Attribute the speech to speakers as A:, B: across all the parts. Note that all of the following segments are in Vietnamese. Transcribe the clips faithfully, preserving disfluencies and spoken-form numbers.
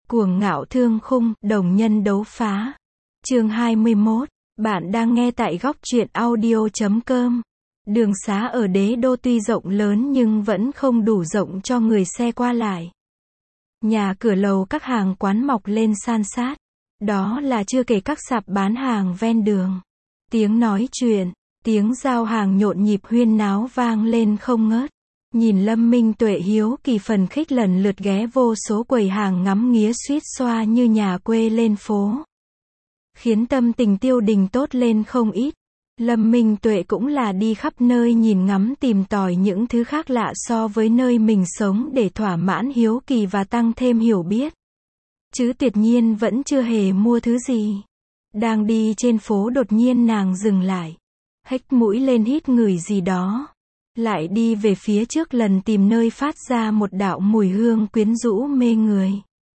A: Cuồng ngạo thương khung, đồng nhân đấu phá. Chương hai mươi mốt. Bạn đang nghe tại góc truyện audio chấm com. Đường xá ở đế đô tuy rộng lớn nhưng vẫn không đủ rộng cho người xe qua lại. Nhà cửa lầu các hàng quán mọc lên san sát. Đó là chưa kể các sạp bán hàng ven đường. Tiếng nói chuyện, tiếng giao hàng nhộn nhịp huyên náo vang lên không ngớt. Nhìn Lâm Minh Tuệ hiếu kỳ phần khích lần lượt ghé vô số quầy hàng ngắm nghía suýt xoa như nhà quê lên phố. Khiến tâm tình Tiêu Đình tốt lên không ít. Lâm Minh Tuệ cũng là đi khắp nơi nhìn ngắm tìm tòi những thứ khác lạ so với nơi mình sống để thỏa mãn hiếu kỳ và tăng thêm hiểu biết. Chứ tuyệt nhiên vẫn chưa hề mua thứ gì. Đang đi trên phố đột nhiên nàng dừng lại. Hếch mũi lên hít ngửi gì đó. Lại đi về phía trước lần tìm nơi phát ra một đạo mùi hương quyến rũ mê người.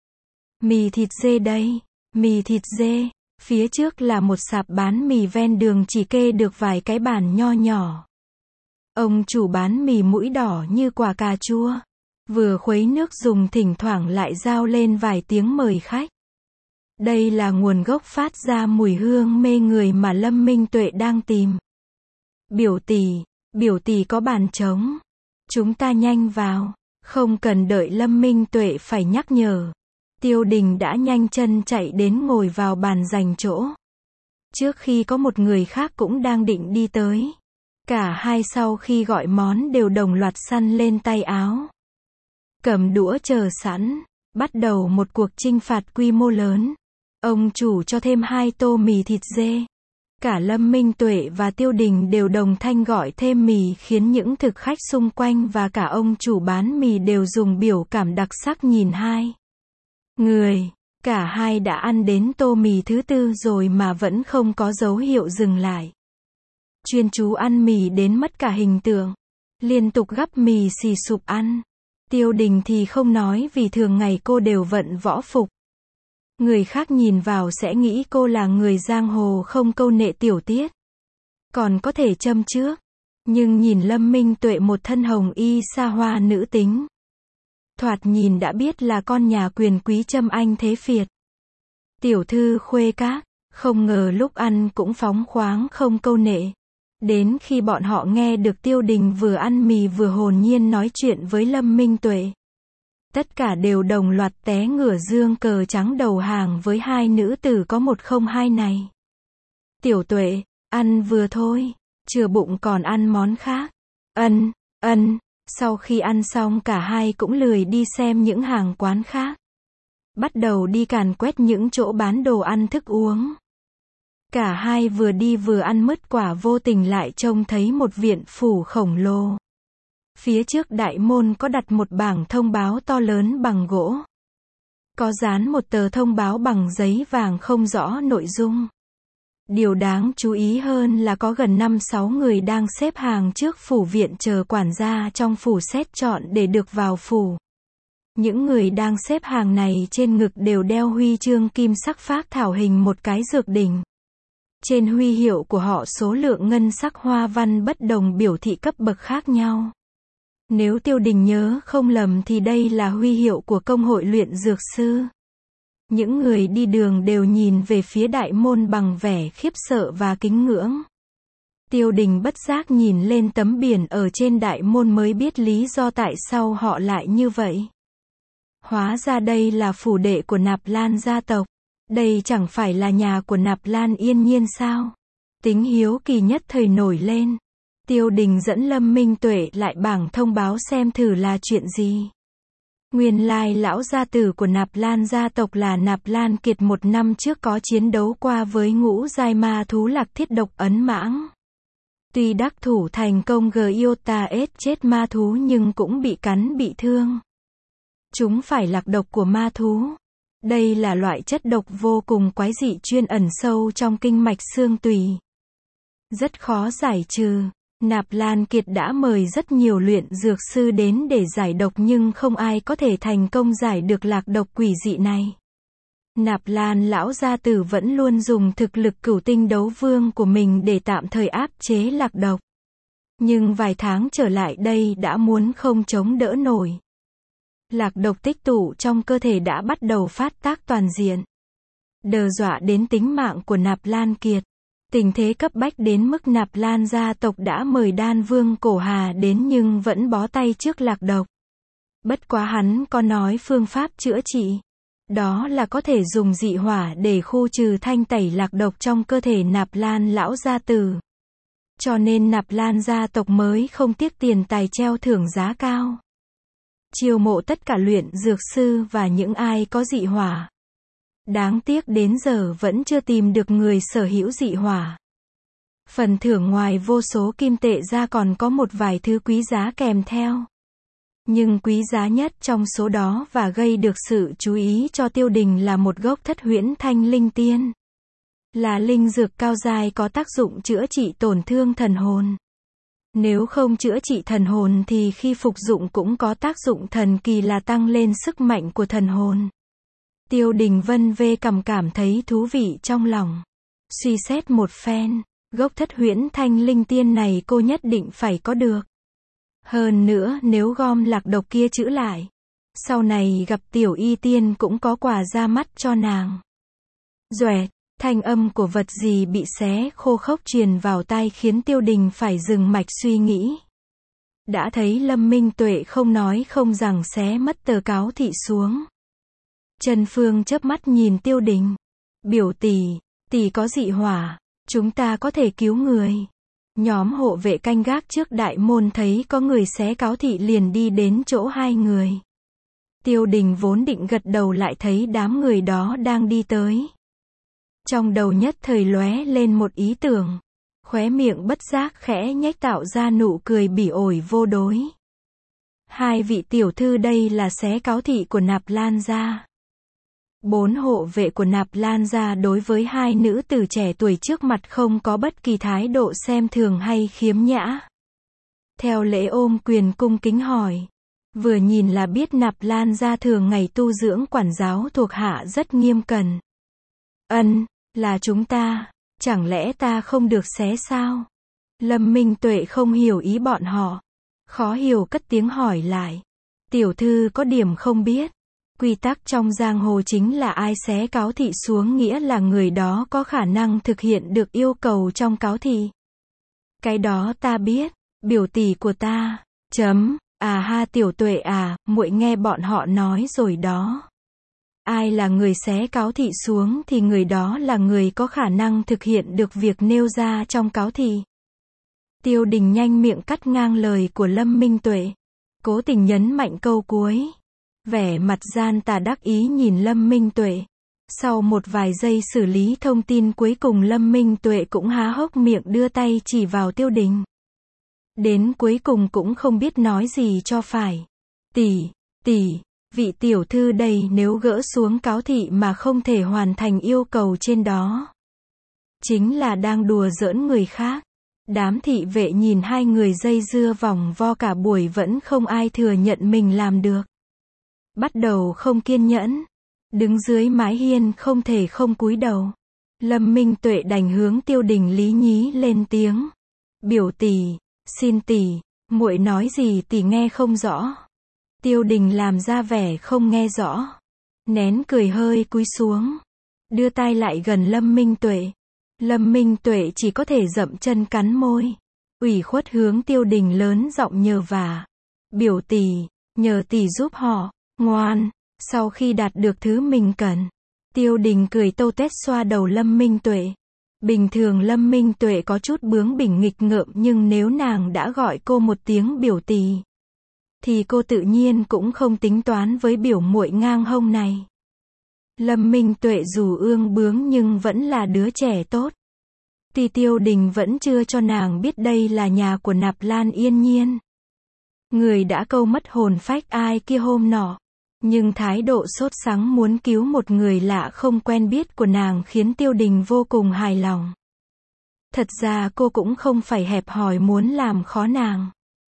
A: Mì thịt dê đây, mì thịt dê. Phía trước là một sạp bán mì ven đường chỉ kê được vài cái bàn nho nhỏ. Ông chủ bán mì mũi đỏ như quả cà chua. Vừa khuấy nước dùng thỉnh thoảng lại rao lên vài tiếng mời khách. Đây là nguồn gốc phát ra mùi hương mê người mà Lâm Minh Tuệ đang tìm. Biểu tỷ, biểu tỷ có bàn trống. Chúng ta nhanh vào. Không cần đợi Lâm Minh Tuệ phải nhắc nhở. Tiêu Đình đã nhanh chân chạy đến ngồi vào bàn dành chỗ. Trước khi có một người khác cũng đang định đi tới. Cả hai sau khi gọi món đều đồng loạt săn lên tay áo. Cầm đũa chờ sẵn. Bắt đầu một cuộc chinh phạt quy mô lớn. Ông chủ cho thêm hai tô mì thịt dê. Cả Lâm Minh Tuệ và Tiêu Đình đều đồng thanh gọi thêm mì khiến những thực khách xung quanh và cả ông chủ bán mì đều dùng biểu cảm đặc sắc nhìn hai người. Cả hai đã ăn đến tô mì thứ tư rồi mà vẫn không có dấu hiệu dừng lại. Chuyên chú ăn mì đến mất cả hình tượng. Liên tục gắp mì xì sụp ăn. Tiêu Đình thì không nói vì thường ngày cô đều vận võ phục. Người khác nhìn vào sẽ nghĩ cô là người giang hồ không câu nệ tiểu tiết. Còn có thể châm trước. Nhưng nhìn Lâm Minh Tuệ một thân hồng y xa hoa nữ tính. Thoạt nhìn đã biết là con nhà quyền quý châm anh thế phiệt. Tiểu thư khuê các, không ngờ lúc ăn cũng phóng khoáng không câu nệ. Đến khi bọn họ nghe được Tiêu Đình vừa ăn mì vừa hồn nhiên nói chuyện với Lâm Minh Tuệ. Tất cả đều đồng loạt té ngửa dương cờ trắng đầu hàng với hai nữ tử có một không hai này. Tiểu Tuệ, ăn vừa thôi, chừa bụng còn ăn món khác. Ân, ân, sau khi ăn xong cả hai cũng lười đi xem những hàng quán khác. Bắt đầu đi càn quét những chỗ bán đồ ăn thức uống. Cả hai vừa đi vừa ăn mứt quả vô tình lại trông thấy một viện phủ khổng lồ. Phía trước đại môn có đặt một bảng thông báo to lớn bằng gỗ. Có dán một tờ thông báo bằng giấy vàng không rõ nội dung. Điều đáng chú ý hơn là có gần năm sáu người đang xếp hàng trước phủ viện chờ quản gia trong phủ xét chọn để được vào phủ. Những người đang xếp hàng này trên ngực đều đeo huy chương kim sắc phác thảo hình một cái dược đỉnh. Trên huy hiệu của họ số lượng ngân sắc hoa văn bất đồng biểu thị cấp bậc khác nhau. Nếu Tiêu Đình nhớ không lầm thì đây là huy hiệu của công hội luyện dược sư. Những người đi đường đều nhìn về phía đại môn bằng vẻ khiếp sợ và kính ngưỡng. Tiêu Đình bất giác nhìn lên tấm biển ở trên đại môn mới biết lý do tại sao họ lại như vậy. Hóa ra đây là phủ đệ của Nạp Lan gia tộc. Đây chẳng phải là nhà của Nạp Lan Yên Nhiên sao? Tính hiếu kỳ nhất thời nổi lên. Tiêu Đình dẫn Lâm Minh Tuệ lại bảng thông báo xem thử là chuyện gì. Nguyên lai lão gia tử của Nạp Lan gia tộc là Nạp Lan Kiệt một năm trước có chiến đấu qua với ngũ giai ma thú Lạc Thiết độc ấn mãng. Tuy đắc thủ thành công Giota S chết ma thú nhưng cũng bị cắn bị thương. Chúng phải lạc độc của ma thú. Đây là loại chất độc vô cùng quái dị chuyên ẩn sâu trong kinh mạch xương tủy. Rất khó giải trừ. Nạp Lan Kiệt đã mời rất nhiều luyện dược sư đến để giải độc nhưng không ai có thể thành công giải được lạc độc quỷ dị này. Nạp Lan lão gia tử vẫn luôn dùng thực lực cửu tinh đấu vương của mình để tạm thời áp chế lạc độc. Nhưng vài tháng trở lại đây đã muốn không chống đỡ nổi. Lạc độc tích tụ trong cơ thể đã bắt đầu phát tác toàn diện, đe dọa đến tính mạng của Nạp Lan Kiệt. Tình thế cấp bách đến mức Nạp Lan gia tộc đã mời Đan Vương Cổ Hà đến nhưng vẫn bó tay trước lạc độc. Bất quá hắn có nói phương pháp chữa trị. Đó là có thể dùng dị hỏa để khu trừ thanh tẩy lạc độc trong cơ thể Nạp Lan lão gia tử. Cho nên Nạp Lan gia tộc mới không tiếc tiền tài treo thưởng giá cao, chiêu mộ tất cả luyện dược sư và những ai có dị hỏa. Đáng tiếc đến giờ vẫn chưa tìm được người sở hữu dị hỏa. Phần thưởng ngoài vô số kim tệ ra còn có một vài thứ quý giá kèm theo. Nhưng quý giá nhất trong số đó và gây được sự chú ý cho Tiêu Đình là một gốc thất huyễn thanh linh tiên. Là linh dược cao giai có tác dụng chữa trị tổn thương thần hồn. Nếu không chữa trị thần hồn thì khi phục dụng cũng có tác dụng thần kỳ là tăng lên sức mạnh của thần hồn. Tiêu Đình vân vê cầm cảm thấy thú vị trong lòng. Suy xét một phen, gốc thất huyễn thanh linh tiên này cô nhất định phải có được. Hơn nữa nếu gom lạc độc kia chữa lại, sau này gặp tiểu y tiên cũng có quà ra mắt cho nàng. Doẹt, thanh âm của vật gì bị xé khô khốc truyền vào tai khiến Tiêu Đình phải dừng mạch suy nghĩ. Đã thấy Lâm Minh Tuệ không nói không rằng xé mất tờ cáo thị xuống. Trần Phương chớp mắt nhìn Tiêu Đình. Biểu tỷ, tỷ có dị hỏa, chúng ta có thể cứu người. Nhóm hộ vệ canh gác trước đại môn thấy có người xé cáo thị liền đi đến chỗ hai người. Tiêu Đình vốn định gật đầu lại thấy đám người đó đang đi tới. Trong đầu nhất thời lóe lên một ý tưởng. Khóe miệng bất giác khẽ nhếch tạo ra nụ cười bỉ ổi vô đối. Hai vị tiểu thư đây là xé cáo thị của Nạp Lan gia. Bốn hộ vệ của Nạp Lan gia đối với hai nữ tử trẻ tuổi trước mặt không có bất kỳ thái độ xem thường hay khiếm nhã. Theo lễ ôm quyền cung kính hỏi. Vừa nhìn là biết Nạp Lan gia thường ngày tu dưỡng quản giáo thuộc hạ rất nghiêm cẩn. Ân, là chúng ta, chẳng lẽ ta không được xé sao? Lâm Minh Tuệ không hiểu ý bọn họ. Khó hiểu cất tiếng hỏi lại. Tiểu thư có điểm không biết. Quy tắc trong giang hồ chính là ai xé cáo thị xuống nghĩa là người đó có khả năng thực hiện được yêu cầu trong cáo thị. Cái đó ta biết, biểu tỷ của ta. Chấm, à ha Tiểu Tuệ à, muội nghe bọn họ nói rồi đó. Ai là người xé cáo thị xuống thì người đó là người có khả năng thực hiện được việc nêu ra trong cáo thị. Tiêu Đình nhanh miệng cắt ngang lời của Lâm Minh Tuệ. Cố tình nhấn mạnh câu cuối. Vẻ mặt gian tà đắc ý nhìn Lâm Minh Tuệ. Sau một vài giây xử lý thông tin cuối cùng Lâm Minh Tuệ cũng há hốc miệng đưa tay chỉ vào Tiêu Đình. Đến cuối cùng cũng không biết nói gì cho phải. Tỷ, tỷ, vị tiểu thư đây nếu gỡ xuống cáo thị mà không thể hoàn thành yêu cầu trên đó. Chính là đang đùa giỡn người khác. Đám thị vệ nhìn hai người dây dưa vòng vo cả buổi vẫn không ai thừa nhận mình làm được. Bắt đầu không kiên nhẫn. Đứng dưới mái hiên không thể không cúi đầu. Lâm Minh Tuệ đành hướng Tiêu Đình lý nhí lên tiếng. Biểu tỷ, xin tỷ, muội nói gì tỷ nghe không rõ. Tiêu Đình làm ra vẻ không nghe rõ. Nén cười hơi cúi xuống. Đưa tay lại gần Lâm Minh Tuệ. Lâm Minh Tuệ chỉ có thể dậm chân cắn môi. Ủy khuất hướng Tiêu Đình lớn giọng nhờ vả. Biểu tỷ, nhờ tỷ giúp họ. Ngoan, sau khi đạt được thứ mình cần. Tiêu Đình cười tâu tét xoa đầu Lâm Minh Tuệ. Bình thường Lâm Minh Tuệ có chút bướng bỉnh nghịch ngợm nhưng nếu nàng đã gọi cô một tiếng biểu tỷ, thì cô tự nhiên cũng không tính toán với biểu muội ngang hông này. Lâm Minh Tuệ dù ương bướng nhưng vẫn là đứa trẻ tốt. Tuy Tiêu Đình vẫn chưa cho nàng biết đây là nhà của Nạp Lan Yên Nhiên. Người đã câu mất hồn phách ai kia hôm nọ. Nhưng thái độ sốt sắng muốn cứu một người lạ không quen biết của nàng khiến Tiêu Đình vô cùng hài lòng. Thật ra cô cũng không phải hẹp hòi muốn làm khó nàng.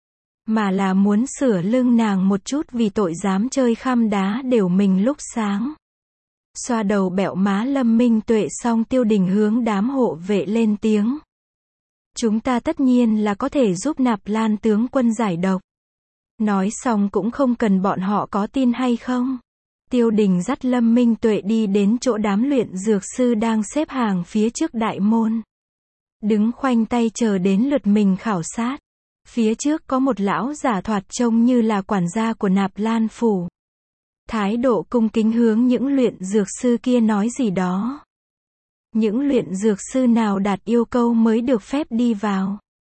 A: Mà là muốn sửa lưng nàng một chút vì tội dám chơi khăm đá đều mình lúc sáng. Xoa đầu bẹo má Lâm Minh Tuệ xong Tiêu Đình hướng đám hộ vệ lên tiếng. Chúng ta tất nhiên là có thể giúp Nạp Lan tướng quân giải độc. Nói xong cũng không cần bọn họ có tin hay không. Tiêu Đình dắt Lâm Minh Tuệ đi đến chỗ đám luyện dược sư đang xếp hàng phía trước đại môn. Đứng khoanh tay chờ đến lượt mình khảo sát. Phía trước có một lão giả thoạt trông như là quản gia của Nạp Lan phủ. Thái độ cung kính hướng những luyện dược sư kia nói gì đó. Những luyện dược sư nào đạt yêu cầu mới được phép đi vào.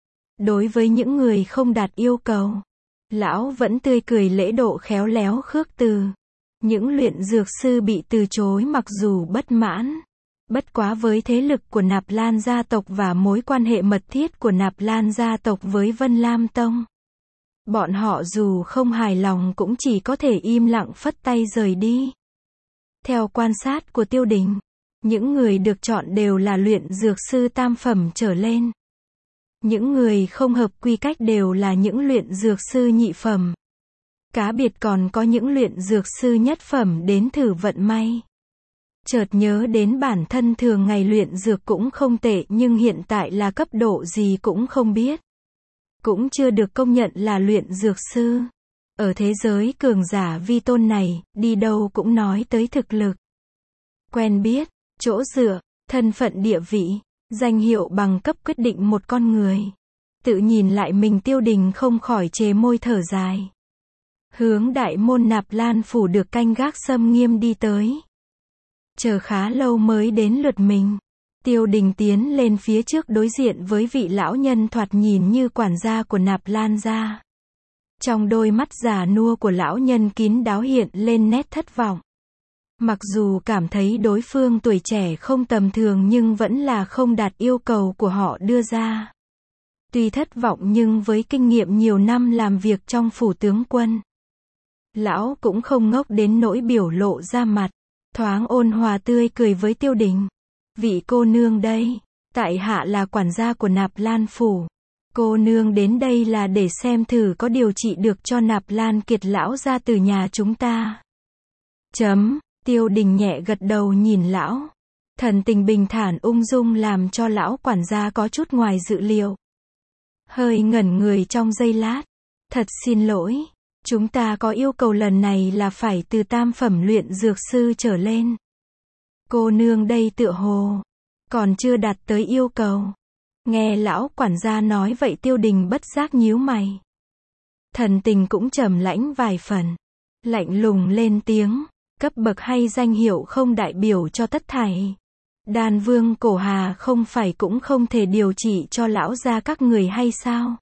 A: Đối với những người không đạt yêu cầu, lão vẫn tươi cười lễ độ khéo léo khước từ. Những luyện dược sư bị từ chối mặc dù bất mãn. Bất quá với thế lực của Nạp Lan gia tộc và mối quan hệ mật thiết của Nạp Lan gia tộc với Vân Lam Tông, bọn họ dù không hài lòng cũng chỉ có thể im lặng phất tay rời đi. Theo quan sát của Tiêu Đình, những người được chọn đều là luyện dược sư tam phẩm trở lên. Những người không hợp quy cách đều là những luyện dược sư nhị phẩm. Cá biệt còn có những luyện dược sư nhất phẩm đến thử vận may. Chợt nhớ đến bản thân thường ngày luyện dược cũng không tệ nhưng hiện tại là cấp độ gì cũng không biết. Cũng chưa được công nhận là luyện dược sư. Ở thế giới cường giả vi tôn này, đi đâu cũng nói tới thực lực. Quen biết, chỗ dựa, thân phận địa vị, danh hiệu bằng cấp quyết định một con người. Tự nhìn lại mình Tiêu Đình không khỏi chề môi thở dài. Hướng đại môn Nạp Lan phủ được canh gác xâm nghiêm đi tới. Chờ khá lâu mới đến lượt mình. Tiêu Đình tiến lên phía trước đối diện với vị lão nhân thoạt nhìn như quản gia của Nạp Lan gia. Trong đôi mắt già nua của lão nhân kín đáo hiện lên nét thất vọng. Mặc dù cảm thấy đối phương tuổi trẻ không tầm thường nhưng vẫn là không đạt yêu cầu của họ đưa ra. Tuy thất vọng nhưng với kinh nghiệm nhiều năm làm việc trong phủ tướng quân, lão cũng không ngốc đến nỗi biểu lộ ra mặt. Thoáng ôn hòa tươi cười với Tiêu Đình. Vị cô nương đây, tại hạ là quản gia của Nạp Lan phủ. Cô nương đến đây là để xem thử có điều trị được cho Nạp Lan Kiệt lão ra từ nhà chúng ta. Chấm, Tiêu Đình nhẹ gật đầu nhìn lão. Thần tình bình thản ung dung làm cho lão quản gia có chút ngoài dự liệu. Hơi ngẩn người trong giây lát. Thật xin lỗi. Chúng ta có yêu cầu lần này là phải từ tam phẩm luyện dược sư trở lên. Cô nương đây tựa hồ còn chưa đạt tới yêu cầu. Nghe lão quản gia nói vậy Tiêu Đình bất giác nhíu mày. Thần tình cũng trầm lãnh vài phần. Lạnh lùng lên tiếng. Cấp bậc hay danh hiệu không đại biểu cho tất thảy. Đan vương Cổ Hà không phải cũng không thể điều trị cho lão gia các người hay sao?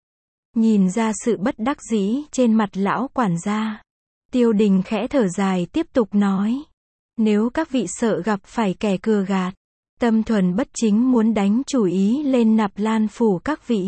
A: Nhìn ra sự bất đắc dĩ trên mặt lão quản gia, Tiêu Đình khẽ thở dài tiếp tục nói. Nếu các vị sợ gặp phải kẻ cừa gạt, tâm thuần bất chính muốn đánh chủ ý lên Nạp Lan phủ các vị,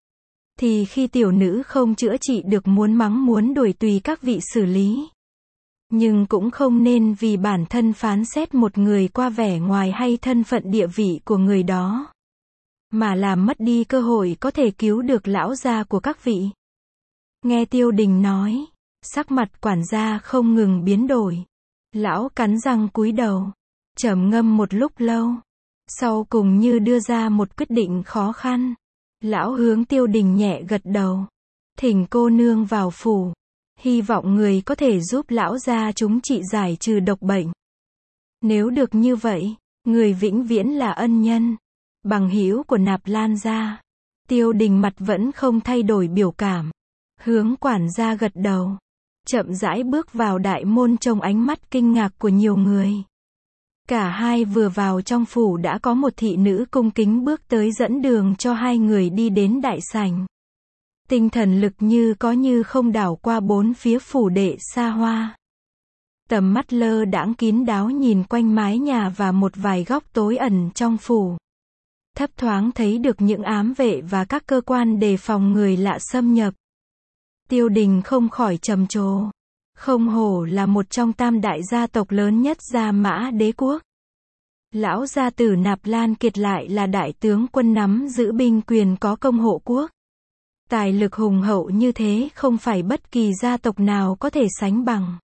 A: thì khi tiểu nữ không chữa trị được muốn mắng muốn đuổi tùy các vị xử lý. Nhưng cũng không nên vì bản thân phán xét một người qua vẻ ngoài hay thân phận địa vị của người đó, mà làm mất đi cơ hội có thể cứu được lão gia của các vị. Nghe Tiêu Đình nói, sắc mặt quản gia không ngừng biến đổi. Lão cắn răng cúi đầu, trầm ngâm một lúc lâu. Sau cùng như đưa ra một quyết định khó khăn. Lão hướng Tiêu Đình nhẹ gật đầu. Thỉnh cô nương vào phủ. Hy vọng người có thể giúp lão gia chúng trị giải trừ độc bệnh. Nếu được như vậy, người vĩnh viễn là ân nhân, bằng hữu của Nạp Lan gia. Tiêu Đình mặt vẫn không thay đổi biểu cảm. Hướng quản gia gật đầu. Chậm rãi bước vào đại môn trong ánh mắt kinh ngạc của nhiều người. Cả hai vừa vào trong phủ đã có một thị nữ cung kính bước tới dẫn đường cho hai người đi đến đại sảnh. Tinh thần lực như có như không đảo qua bốn phía phủ đệ xa hoa. Tầm mắt lơ đãng kín đáo nhìn quanh mái nhà và một vài góc tối ẩn trong phủ. Thấp thoáng thấy được những ám vệ và các cơ quan đề phòng người lạ xâm nhập. Tiêu Đình không khỏi trầm trồ. Không hổ là một trong tam đại gia tộc lớn nhất Gia Mã Đế quốc. Lão gia tử Nạp Lan Kiệt lại là đại tướng quân nắm giữ binh quyền có công hộ quốc. Tài lực hùng hậu như thế không phải bất kỳ gia tộc nào có thể sánh bằng.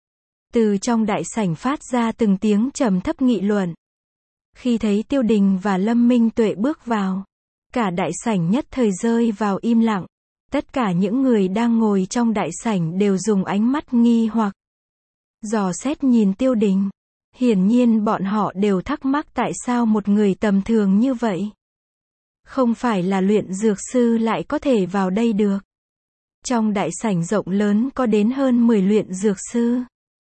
A: Từ trong đại sảnh phát ra từng tiếng trầm thấp nghị luận. Khi thấy Tiêu Đình và Lâm Minh Tuệ bước vào, cả đại sảnh nhất thời rơi vào im lặng. Tất cả những người đang ngồi trong đại sảnh đều dùng ánh mắt nghi hoặc dò xét nhìn Tiêu Đình. Hiển nhiên bọn họ đều thắc mắc tại sao một người tầm thường như vậy, không phải là luyện dược sư lại có thể vào đây được. Trong đại sảnh rộng lớn có đến hơn mười luyện dược sư.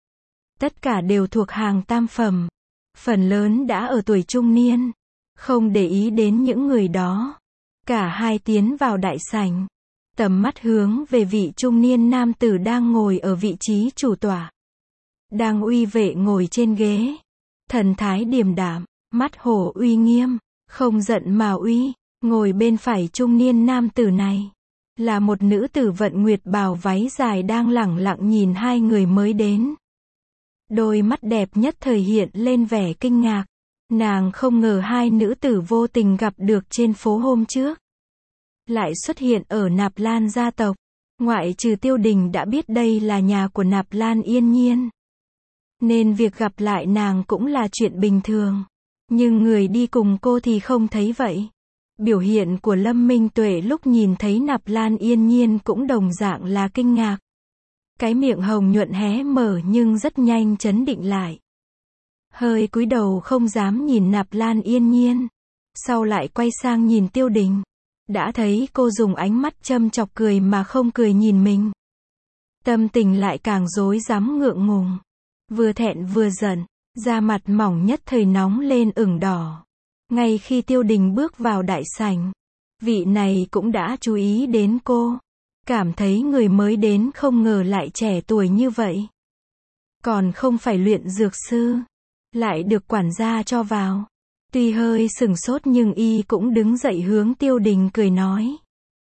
A: Tất cả đều thuộc hàng tam phẩm. Phần lớn đã ở tuổi trung niên. Không để ý đến những người đó. Cả hai tiến vào đại sảnh. Tầm mắt hướng về vị trung niên nam tử đang ngồi ở vị trí chủ tọa. Đang uy vệ ngồi trên ghế. Thần thái điềm đạm, mắt hổ uy nghiêm, không giận mà uy. Ngồi bên phải trung niên nam tử này là một nữ tử vận nguyệt bào váy dài đang lẳng lặng nhìn hai người mới đến. Đôi mắt đẹp nhất thời hiện lên vẻ kinh ngạc. Nàng không ngờ hai nữ tử vô tình gặp được trên phố hôm trước lại xuất hiện ở Nạp Lan gia tộc. Ngoại trừ Tiêu Đình đã biết đây là nhà của Nạp Lan Yên Nhiên, nên việc gặp lại nàng cũng là chuyện bình thường. Nhưng người đi cùng cô thì không thấy vậy. Biểu hiện của Lâm Minh Tuệ lúc nhìn thấy Nạp Lan Yên Nhiên cũng đồng dạng là kinh ngạc. Cái miệng hồng nhuận hé mở nhưng rất nhanh trấn định lại. Hơi cúi đầu không dám nhìn Nạp Lan Yên Nhiên. Sau lại quay sang nhìn Tiêu Đình. Đã thấy cô dùng ánh mắt châm chọc cười mà không cười nhìn mình. Tâm tình lại càng rối rắm ngượng ngùng. Vừa thẹn vừa giận, da mặt mỏng nhất thời nóng lên ửng đỏ. Ngay khi Tiêu Đình bước vào đại sảnh, vị này cũng đã chú ý đến cô. Cảm thấy người mới đến không ngờ lại trẻ tuổi như vậy. Còn không phải luyện dược sư, lại được quản gia cho vào. Tuy hơi sừng sốt nhưng y cũng đứng dậy hướng Tiêu Đình cười nói.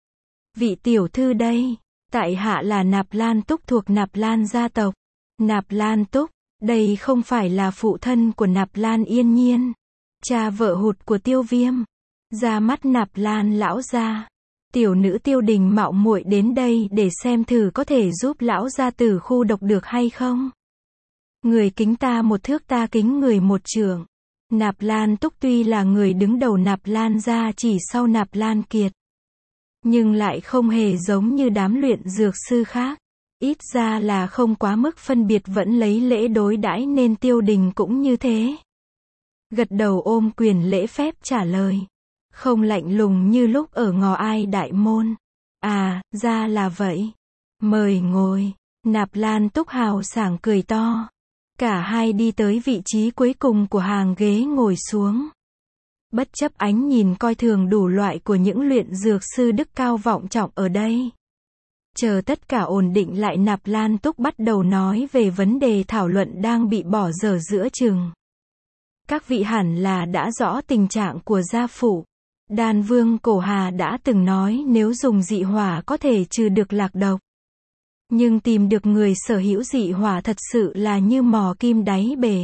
A: Vị tiểu thư đây, tại hạ là Nạp Lan Túc thuộc Nạp Lan gia tộc. Nạp Lan Túc, đây không phải là phụ thân của Nạp Lan Yên Nhiên, cha vợ hụt của Tiêu Viêm. Ra mắt Nạp Lan lão gia. Tiểu nữ Tiêu Đình mạo muội đến đây để xem thử có thể giúp lão gia tử khu độc được hay không. Người kính ta một thước ta kính người một trượng. Nạp Lan Túc tuy là người đứng đầu Nạp Lan gia chỉ sau Nạp Lan Kiệt, nhưng lại không hề giống như đám luyện dược sư khác. Ít ra là không quá mức phân biệt, vẫn lấy lễ đối đãi nên Tiêu Đình cũng như thế. Gật đầu ôm quyền lễ phép trả lời. Không lạnh lùng như lúc ở Ngò Ai Đại Môn. À, ra là vậy. Mời ngồi. Nạp Lan Túc hào sảng cười to. Cả hai đi tới vị trí cuối cùng của hàng ghế ngồi xuống. Bất chấp ánh nhìn coi thường đủ loại của những luyện dược sư đức cao vọng trọng ở đây. Chờ tất cả ổn định lại, Nạp Lan Túc bắt đầu nói về vấn đề thảo luận đang bị bỏ dở giữa chừng. Các vị hẳn là đã rõ tình trạng của gia phụ. Đan Vương Cổ Hà đã từng nói nếu dùng dị hỏa có thể trừ được lạc độc. Nhưng tìm được người sở hữu dị hỏa thật sự là như mò kim đáy bể.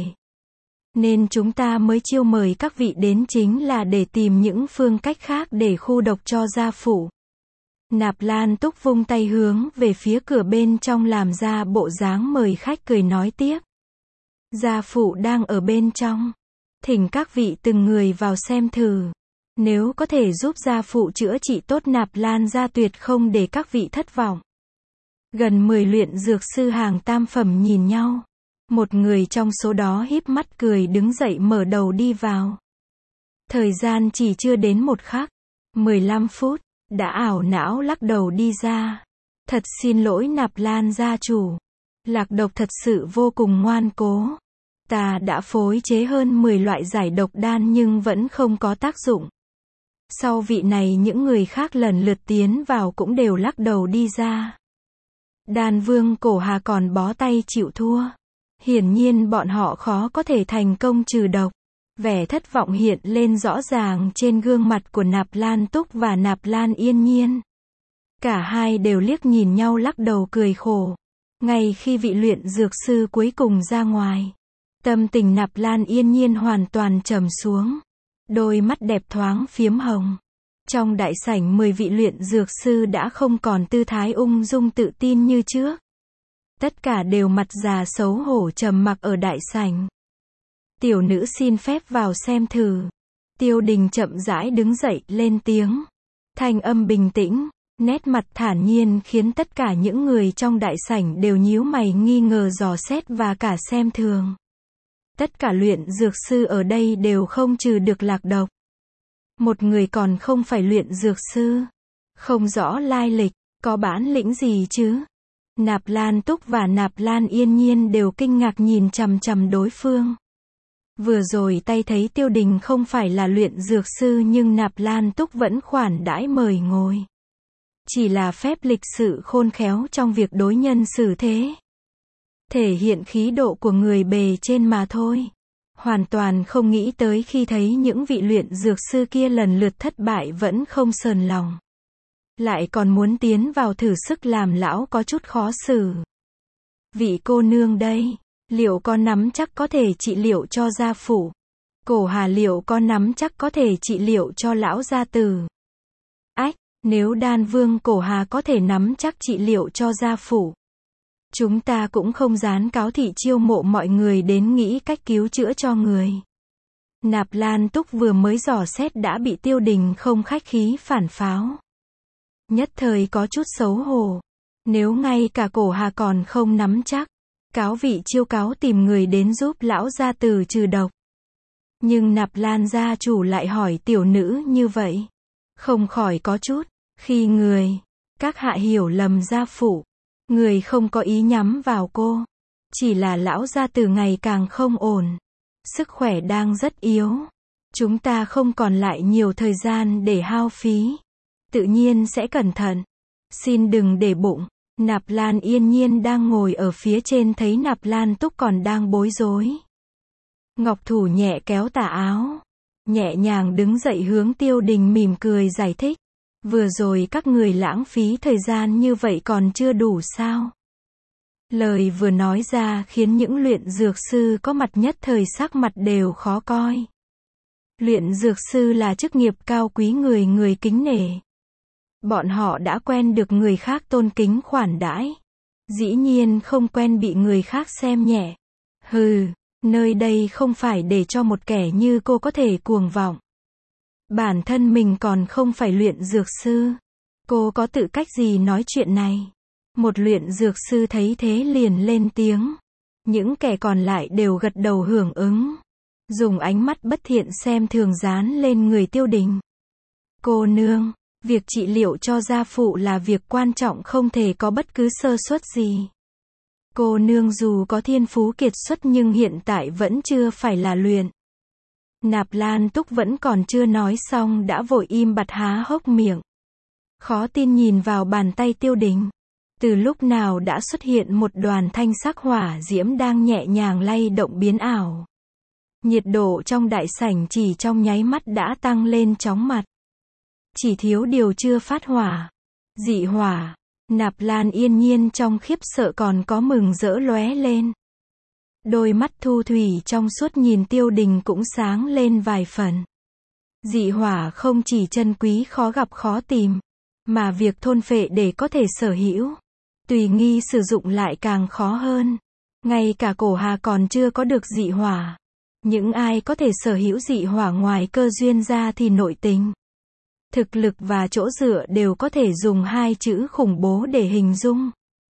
A: Nên chúng ta mới chiêu mời các vị đến chính là để tìm những phương cách khác để khu độc cho gia phụ. Nạp Lan Túc vung tay hướng về phía cửa bên trong làm ra bộ dáng mời khách, cười nói tiếp. Gia phụ đang ở bên trong. Thỉnh các vị từng người vào xem thử. Nếu có thể giúp gia phụ chữa trị tốt Nạp Lan gia tuyệt không để các vị thất vọng. Gần mười luyện dược sư hàng tam phẩm nhìn nhau. Một người trong số đó híp mắt cười đứng dậy mở đầu đi vào. Thời gian chỉ chưa đến một khắc. mười lăm phút, đã ảo não lắc đầu đi ra. Thật xin lỗi Nạp Lan gia chủ. Lạc độc thật sự vô cùng ngoan cố. Ta đã phối chế hơn mười loại giải độc đan nhưng vẫn không có tác dụng. Sau vị này những người khác lần lượt tiến vào cũng đều lắc đầu đi ra. Đan Vương Cổ Hà còn bó tay chịu thua. Hiển nhiên bọn họ khó có thể thành công trừ độc. Vẻ thất vọng hiện lên rõ ràng trên gương mặt của Nạp Lan Túc và Nạp Lan Yên Nhiên. Cả hai đều liếc nhìn nhau lắc đầu cười khổ. Ngay khi vị luyện dược sư cuối cùng ra ngoài, tâm tình Nạp Lan Yên Nhiên hoàn toàn trầm xuống. Đôi mắt đẹp thoáng phiếm hồng. Trong đại sảnh mười vị luyện dược sư đã không còn tư thái ung dung tự tin như trước. Tất cả đều mặt già xấu hổ trầm mặc ở đại sảnh. Tiểu nữ xin phép vào xem thử. Tiêu Đình chậm rãi đứng dậy lên tiếng. Thanh âm bình tĩnh. Nét mặt thản nhiên khiến tất cả những người trong đại sảnh đều nhíu mày nghi ngờ dò xét và cả xem thường. Tất cả luyện dược sư ở đây đều không trừ được Lạc Độc. Một người còn không phải luyện dược sư. Không rõ lai lịch, có bản lĩnh gì chứ? Nạp Lan Túc và Nạp Lan Yên Nhiên đều kinh ngạc nhìn chằm chằm đối phương. Vừa rồi tay thấy Tiêu Đình không phải là luyện dược sư nhưng Nạp Lan Túc vẫn khoản đãi mời ngồi. Chỉ là phép lịch sự khôn khéo trong việc đối nhân xử thế. Thể hiện khí độ của người bề trên mà thôi. Hoàn toàn không nghĩ tới khi thấy những vị luyện dược sư kia lần lượt thất bại vẫn không sờn lòng. Lại còn muốn tiến vào thử sức làm lão có chút khó xử. Vị cô nương đây, liệu có nắm chắc có thể trị liệu cho gia phụ? Cổ Hà liệu có nắm chắc có thể trị liệu cho lão gia tử? Ách, nếu Đan Vương Cổ Hà có thể nắm chắc trị liệu cho gia phụ, chúng ta cũng không dán cáo thị chiêu mộ mọi người đến nghĩ cách cứu chữa cho người. Nạp Lan Túc vừa mới dò xét đã bị Tiêu Đình không khách khí phản pháo. Nhất thời có chút xấu hổ. Nếu ngay cả Cổ Hà còn không nắm chắc, cáo vị chiêu cáo tìm người đến giúp lão gia tử trừ độc. Nhưng Nạp Lan gia chủ lại hỏi tiểu nữ như vậy. Không khỏi có chút, khi người, các hạ hiểu lầm gia phụ. Người không có ý nhắm vào cô. Chỉ là lão gia tử ngày càng không ổn. Sức khỏe đang rất yếu. Chúng ta không còn lại nhiều thời gian để hao phí. Tự nhiên sẽ cẩn thận. Xin đừng để bụng. Nạp Lan Yên Nhiên đang ngồi ở phía trên thấy Nạp Lan Túc còn đang bối rối. Ngọc thủ nhẹ kéo tà áo. Nhẹ nhàng đứng dậy hướng Tiêu Đình mỉm cười giải thích. Vừa rồi các người lãng phí thời gian như vậy còn chưa đủ sao? Lời vừa nói ra khiến những luyện dược sư có mặt nhất thời sắc mặt đều khó coi. Luyện dược sư là chức nghiệp cao quý người người kính nể. Bọn họ đã quen được người khác tôn kính khoản đãi. Dĩ nhiên không quen bị người khác xem nhẹ. Hừ, nơi đây không phải để cho một kẻ như cô có thể cuồng vọng. Bản thân mình còn không phải luyện dược sư. Cô có tự cách gì nói chuyện này? Một luyện dược sư thấy thế liền lên tiếng. Những kẻ còn lại đều gật đầu hưởng ứng. Dùng ánh mắt bất thiện xem thường dán lên người Tiêu Đình. Cô nương, việc trị liệu cho gia phụ là việc quan trọng không thể có bất cứ sơ suất gì. Cô nương dù có thiên phú kiệt xuất nhưng hiện tại vẫn chưa phải là luyện. Nạp Lan Túc vẫn còn chưa nói xong đã vội im bặt há hốc miệng. Khó tin nhìn vào bàn tay Tiêu Đình. Từ lúc nào đã xuất hiện một đoàn thanh sắc hỏa diễm đang nhẹ nhàng lay động biến ảo. Nhiệt độ trong đại sảnh chỉ trong nháy mắt đã tăng lên chóng mặt. Chỉ thiếu điều chưa phát hỏa. Dị hỏa. Nạp Lan Yên Nhiên trong khiếp sợ còn có mừng rỡ lóe lên. Đôi mắt thu thủy trong suốt nhìn Tiêu Đình cũng sáng lên vài phần. Dị hỏa không chỉ chân quý khó gặp khó tìm, mà việc thôn phệ để có thể sở hữu, tùy nghi sử dụng lại càng khó hơn. Ngay cả Cổ Hà còn chưa có được dị hỏa. Những ai có thể sở hữu dị hỏa ngoài cơ duyên ra thì nội tình, thực lực và chỗ dựa đều có thể dùng hai chữ khủng bố để hình dung.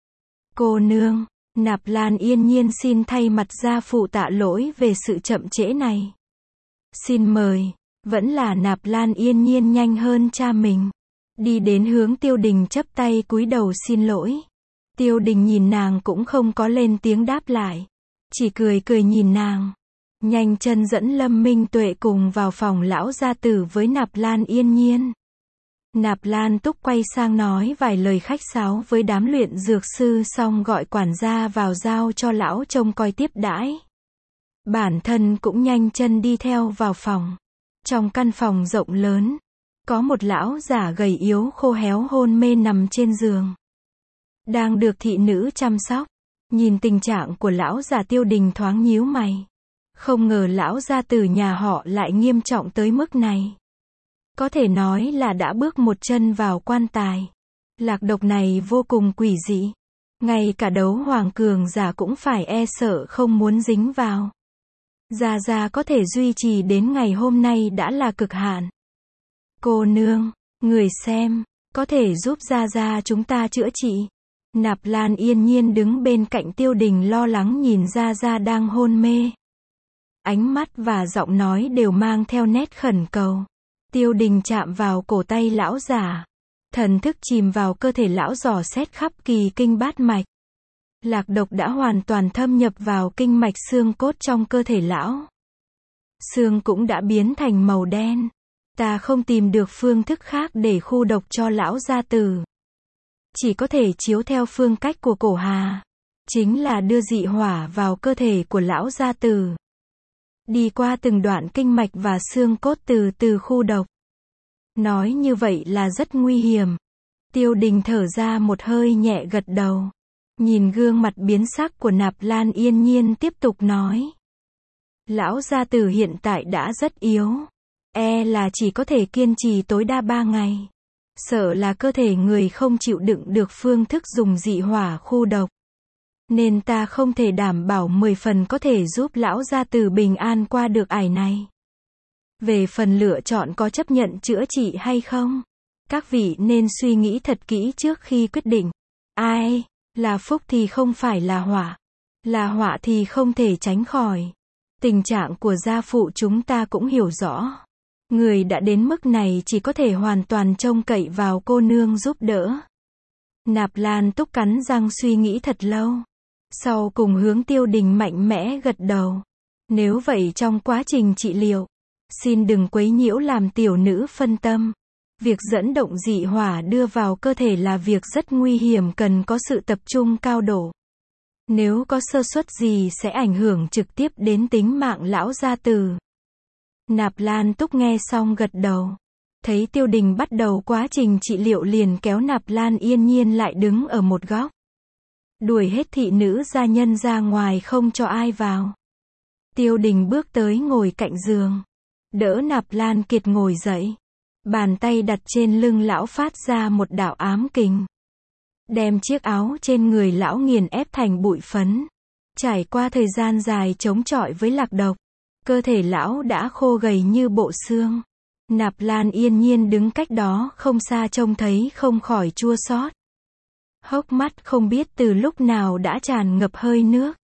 A: Cô nương, Nạp Lan Yên Nhiên xin thay mặt gia phụ tạ lỗi về sự chậm trễ này. Xin mời, vẫn là Nạp Lan Yên Nhiên nhanh hơn cha mình. Đi đến hướng Tiêu Đình chắp tay cúi đầu xin lỗi. Tiêu Đình nhìn nàng cũng không có lên tiếng đáp lại. Chỉ cười cười nhìn nàng. Nhanh chân dẫn Lâm Minh Tuệ cùng vào phòng lão gia tử với Nạp Lan Yên Nhiên. Nạp Lan Túc quay sang nói vài lời khách sáo với đám luyện dược sư xong gọi quản gia vào giao cho lão trông coi tiếp đãi. Bản thân cũng nhanh chân đi theo vào phòng. Trong căn phòng rộng lớn, có một lão già gầy yếu khô héo hôn mê nằm trên giường. Đang được thị nữ chăm sóc. Nhìn tình trạng của lão già Tiêu Đình thoáng nhíu mày. Không ngờ lão gia tử nhà họ lại nghiêm trọng tới mức này. Có thể nói là đã bước một chân vào quan tài. Lạc độc này vô cùng quỷ dị. Ngay cả đấu hoàng cường giả cũng phải e sợ không muốn dính vào. Gia Gia có thể duy trì đến ngày hôm nay đã là cực hạn. Cô nương, người xem, Có thể giúp Gia Gia chúng ta chữa trị. Nạp Lan yên nhiên đứng bên cạnh Tiêu Đình lo lắng nhìn Gia Gia đang hôn mê. Ánh mắt và giọng nói đều mang theo nét khẩn cầu. Tiêu Đình chạm vào cổ tay lão giả. Thần thức chìm vào cơ thể lão dò xét khắp kỳ kinh bát mạch. Lạc độc đã hoàn toàn thâm nhập vào kinh mạch xương cốt trong cơ thể lão. Xương cũng đã biến thành màu đen. Ta không tìm được phương thức khác để khu độc cho lão gia tử. Chỉ có thể chiếu theo phương cách của cổ hà. Chính là đưa dị hỏa vào cơ thể của lão gia tử. Đi qua từng đoạn kinh mạch và xương cốt từ từ khu độc. Nói như vậy là rất nguy hiểm. Tiêu Đình thở ra một hơi nhẹ gật đầu. Nhìn gương mặt biến sắc của Nạp Lan yên nhiên tiếp tục nói. Lão gia tử hiện tại đã rất yếu. E là chỉ có thể kiên trì tối đa ba ngày. Sợ là cơ thể người không chịu đựng được phương thức dùng dị hỏa khu độc. Nên ta không thể đảm bảo mười phần có thể giúp lão gia tử bình an qua được ải này. Về phần lựa chọn có chấp nhận chữa trị hay không, các vị nên suy nghĩ thật kỹ trước khi quyết định. Ai, là phúc thì không phải là họa. Là họa thì không thể tránh khỏi. Tình trạng của gia phụ chúng ta cũng hiểu rõ. Người đã đến mức này chỉ có thể hoàn toàn trông cậy vào cô nương giúp đỡ. Nạp Lan Túc cắn răng suy nghĩ thật lâu. Sau cùng hướng Tiêu Đình mạnh mẽ gật đầu. Nếu vậy trong quá trình trị liệu, xin đừng quấy nhiễu làm tiểu nữ phân tâm. Việc dẫn động dị hỏa đưa vào cơ thể là việc rất nguy hiểm, cần có sự tập trung cao độ. Nếu có sơ suất gì sẽ ảnh hưởng trực tiếp đến tính mạng lão gia tử. Nạp Lan Túc nghe xong gật đầu. Thấy Tiêu Đình bắt đầu quá trình trị liệu liền kéo Nạp Lan yên nhiên lại đứng ở một góc. Đuổi hết thị nữ gia nhân ra ngoài không cho ai vào. Tiêu Đình bước tới ngồi cạnh giường. Đỡ Nạp Lan Kiệt ngồi dậy. Bàn tay đặt trên lưng lão phát ra một đạo ám kình. Đem chiếc áo trên người lão nghiền ép thành bụi phấn. Trải qua thời gian dài chống chọi với lạc độc, cơ thể lão đã khô gầy như bộ xương. Nạp Lan yên nhiên đứng cách đó không xa trông thấy không khỏi chua xót. Hốc mắt không biết từ lúc nào đã tràn ngập hơi nước.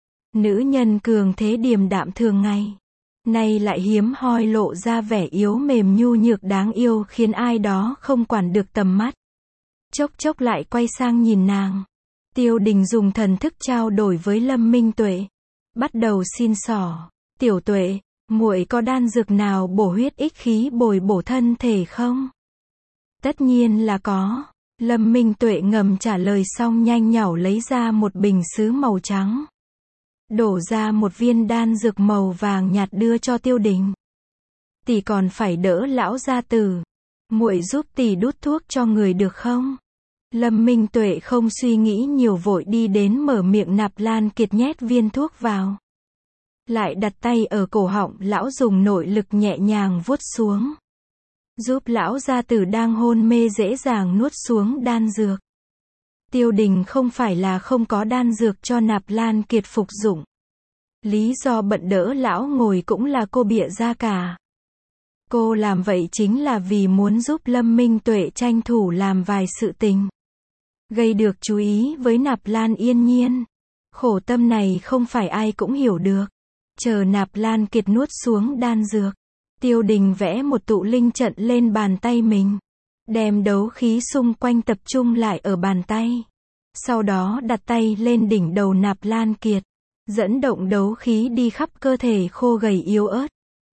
A: Nữ nhân cường thế điềm đạm thường ngày, nay lại hiếm hoi lộ ra vẻ yếu mềm nhu nhược đáng yêu khiến ai đó không quản được tầm mắt. Chốc chốc lại quay sang nhìn nàng. Tiêu Đình dùng thần thức trao đổi với Lâm Minh Tuệ. Bắt đầu xin xỏ. Tiểu Tuệ, muội có đan dược nào bổ huyết ích khí bồi bổ thân thể không? Tất nhiên là có. Lâm Minh Tuệ ngầm trả lời xong nhanh nhảu lấy ra một bình sứ màu trắng. Đổ ra một viên đan dược màu vàng nhạt đưa cho Tiêu Đình. Tỷ còn phải đỡ lão gia tử. Muội giúp tỷ đút thuốc cho người được không? Lâm Minh Tuệ không suy nghĩ nhiều vội đi đến mở miệng Nạp Lan Kiệt nhét viên thuốc vào. Lại đặt tay ở cổ họng lão dùng nội lực nhẹ nhàng vuốt xuống. Giúp lão gia tử đang hôn mê dễ dàng nuốt xuống đan dược. Tiêu Đình không phải là không có đan dược cho Nạp Lan Kiệt phục dụng. Lý do bận đỡ lão ngồi cũng là cô bịa ra cả. Cô làm vậy chính là vì muốn giúp Lâm Minh Tuệ tranh thủ làm vài sự tình. Gây được chú ý với Nạp Lan yên nhiên. Khổ tâm này không phải ai cũng hiểu được. Chờ Nạp Lan Kiệt nuốt xuống đan dược. Tiêu Đình vẽ một tụ linh trận lên bàn tay mình. Đem đấu khí xung quanh tập trung lại ở bàn tay. Sau đó đặt tay lên đỉnh đầu Nạp Lan Kiệt. Dẫn động đấu khí đi khắp cơ thể khô gầy yếu ớt.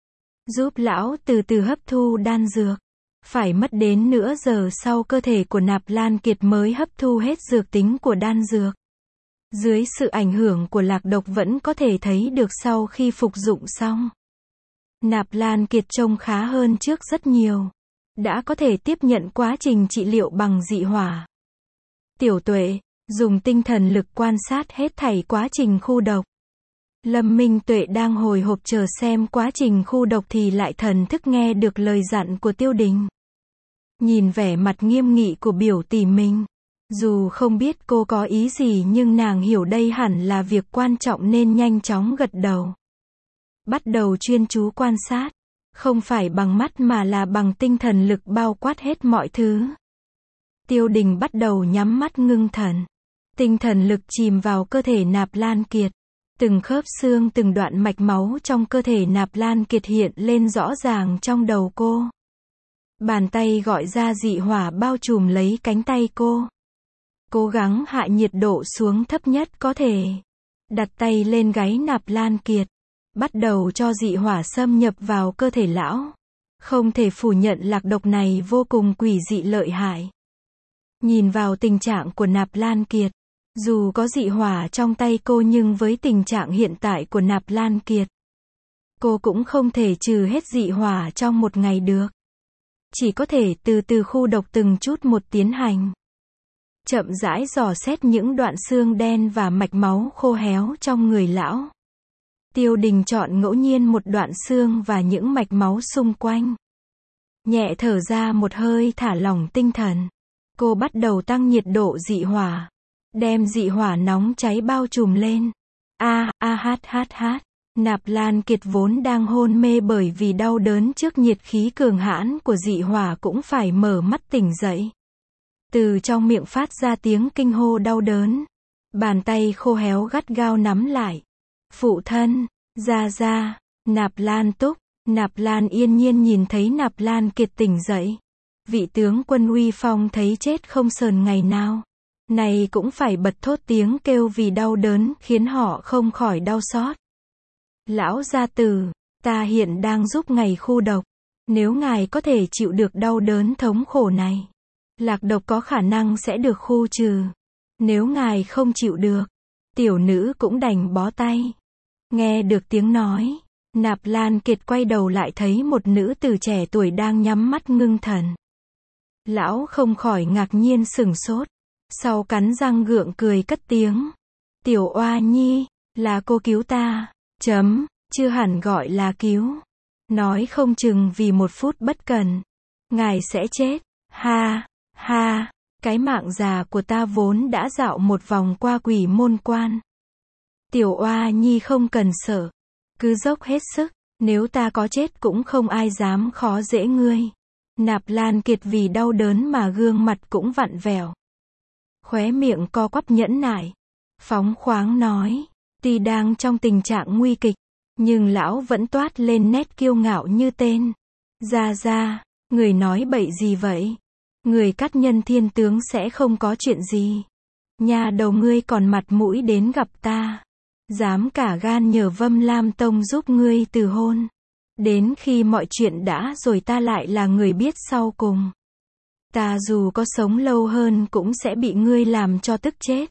A: Giúp lão từ từ hấp thu đan dược. Phải mất đến nửa giờ sau cơ thể của Nạp Lan Kiệt mới hấp thu hết dược tính của đan dược. Dưới sự ảnh hưởng của lạc độc vẫn có thể thấy được sau khi phục dụng xong. Nạp Lan Kiệt trông khá hơn trước rất nhiều. Đã có thể tiếp nhận quá trình trị liệu bằng dị hỏa. Tiểu Tuệ, dùng tinh thần lực quan sát hết thảy quá trình khu độc. Lâm Minh Tuệ đang hồi hộp chờ xem quá trình khu độc thì lại thần thức nghe được lời dặn của Tiêu Đình. Nhìn vẻ mặt nghiêm nghị của biểu tỷ mình. Dù không biết cô có ý gì nhưng nàng hiểu đây hẳn là việc quan trọng nên nhanh chóng gật đầu. Bắt đầu chuyên chú quan sát. Không phải bằng mắt mà là bằng tinh thần lực bao quát hết mọi thứ. Tiêu Đình bắt đầu nhắm mắt ngưng thần. Tinh thần lực chìm vào cơ thể Nạp Lan Kiệt. Từng khớp xương từng đoạn mạch máu trong cơ thể Nạp Lan Kiệt hiện lên rõ ràng trong đầu cô. Bàn tay gọi ra dị hỏa bao trùm lấy cánh tay cô. Cố gắng hạ nhiệt độ xuống thấp nhất có thể. Đặt tay lên gáy Nạp Lan Kiệt. Bắt đầu cho dị hỏa xâm nhập vào cơ thể lão. Không thể phủ nhận lạc độc này vô cùng quỷ dị lợi hại. Nhìn vào tình trạng của Nạp Lan Kiệt. Dù có dị hỏa trong tay cô nhưng với tình trạng hiện tại của Nạp Lan Kiệt. Cô cũng không thể trừ hết dị hỏa trong một ngày được. Chỉ có thể từ từ khu độc từng chút một tiến hành. Chậm rãi dò xét những đoạn xương đen và mạch máu khô héo trong người lão. Tiêu Đình chọn ngẫu nhiên một đoạn xương và những mạch máu xung quanh. Nhẹ thở ra một hơi thả lỏng tinh thần. Cô bắt đầu tăng nhiệt độ dị hỏa. Đem dị hỏa nóng cháy bao trùm lên. A, a hát hát hát. Nạp Lan Kiệt vốn đang hôn mê bởi vì đau đớn trước nhiệt khí cường hãn của dị hỏa cũng phải mở mắt tỉnh dậy. Từ trong miệng phát ra tiếng kinh hô đau đớn. Bàn tay khô héo gắt gao nắm lại. Phụ thân, Gia Gia, Nạp Lan Túc, Nạp Lan yên nhiên nhìn thấy Nạp Lan Kiệt tỉnh dậy. Vị tướng quân uy phong thấy chết không sờn ngày nào. Này cũng phải bật thốt tiếng kêu vì đau đớn khiến họ không khỏi đau xót. Lão gia tử, ta hiện đang giúp ngài khu độc. Nếu ngài có thể chịu được đau đớn thống khổ này, lạc độc có khả năng sẽ được khu trừ. Nếu ngài không chịu được, tiểu nữ cũng đành bó tay. Nghe được tiếng nói, Nạp Lan Kiệt quay đầu lại thấy một nữ tử trẻ tuổi đang nhắm mắt ngưng thần. Lão không khỏi ngạc nhiên sửng sốt. Sau cắn răng gượng cười cất tiếng. Tiểu oa nhi, là cô cứu ta. Chấm, chưa hẳn gọi là cứu. Nói không chừng vì một phút bất cần, ngài sẽ chết. Ha, ha, cái mạng già của ta vốn đã dạo một vòng qua quỷ môn quan. Tiểu oa nhi không cần sợ. Cứ dốc hết sức, nếu ta có chết cũng không ai dám khó dễ ngươi. Nạp Lan Kiệt vì đau đớn mà gương mặt cũng vặn vẹo. Khóe miệng co quắp nhẫn nại. Phóng khoáng nói. Tuy đang trong tình trạng nguy kịch, nhưng lão vẫn toát lên nét kiêu ngạo như tên. Gia Gia, người nói bậy gì vậy? Người cắt nhân thiên tướng sẽ không có chuyện gì. Nhà đầu ngươi còn mặt mũi đến gặp ta. Dám cả gan nhờ Vâm Lam Tông giúp ngươi từ hôn. Đến khi mọi chuyện đã rồi ta lại là người biết sau cùng. Ta dù có sống lâu hơn cũng sẽ bị ngươi làm cho tức chết.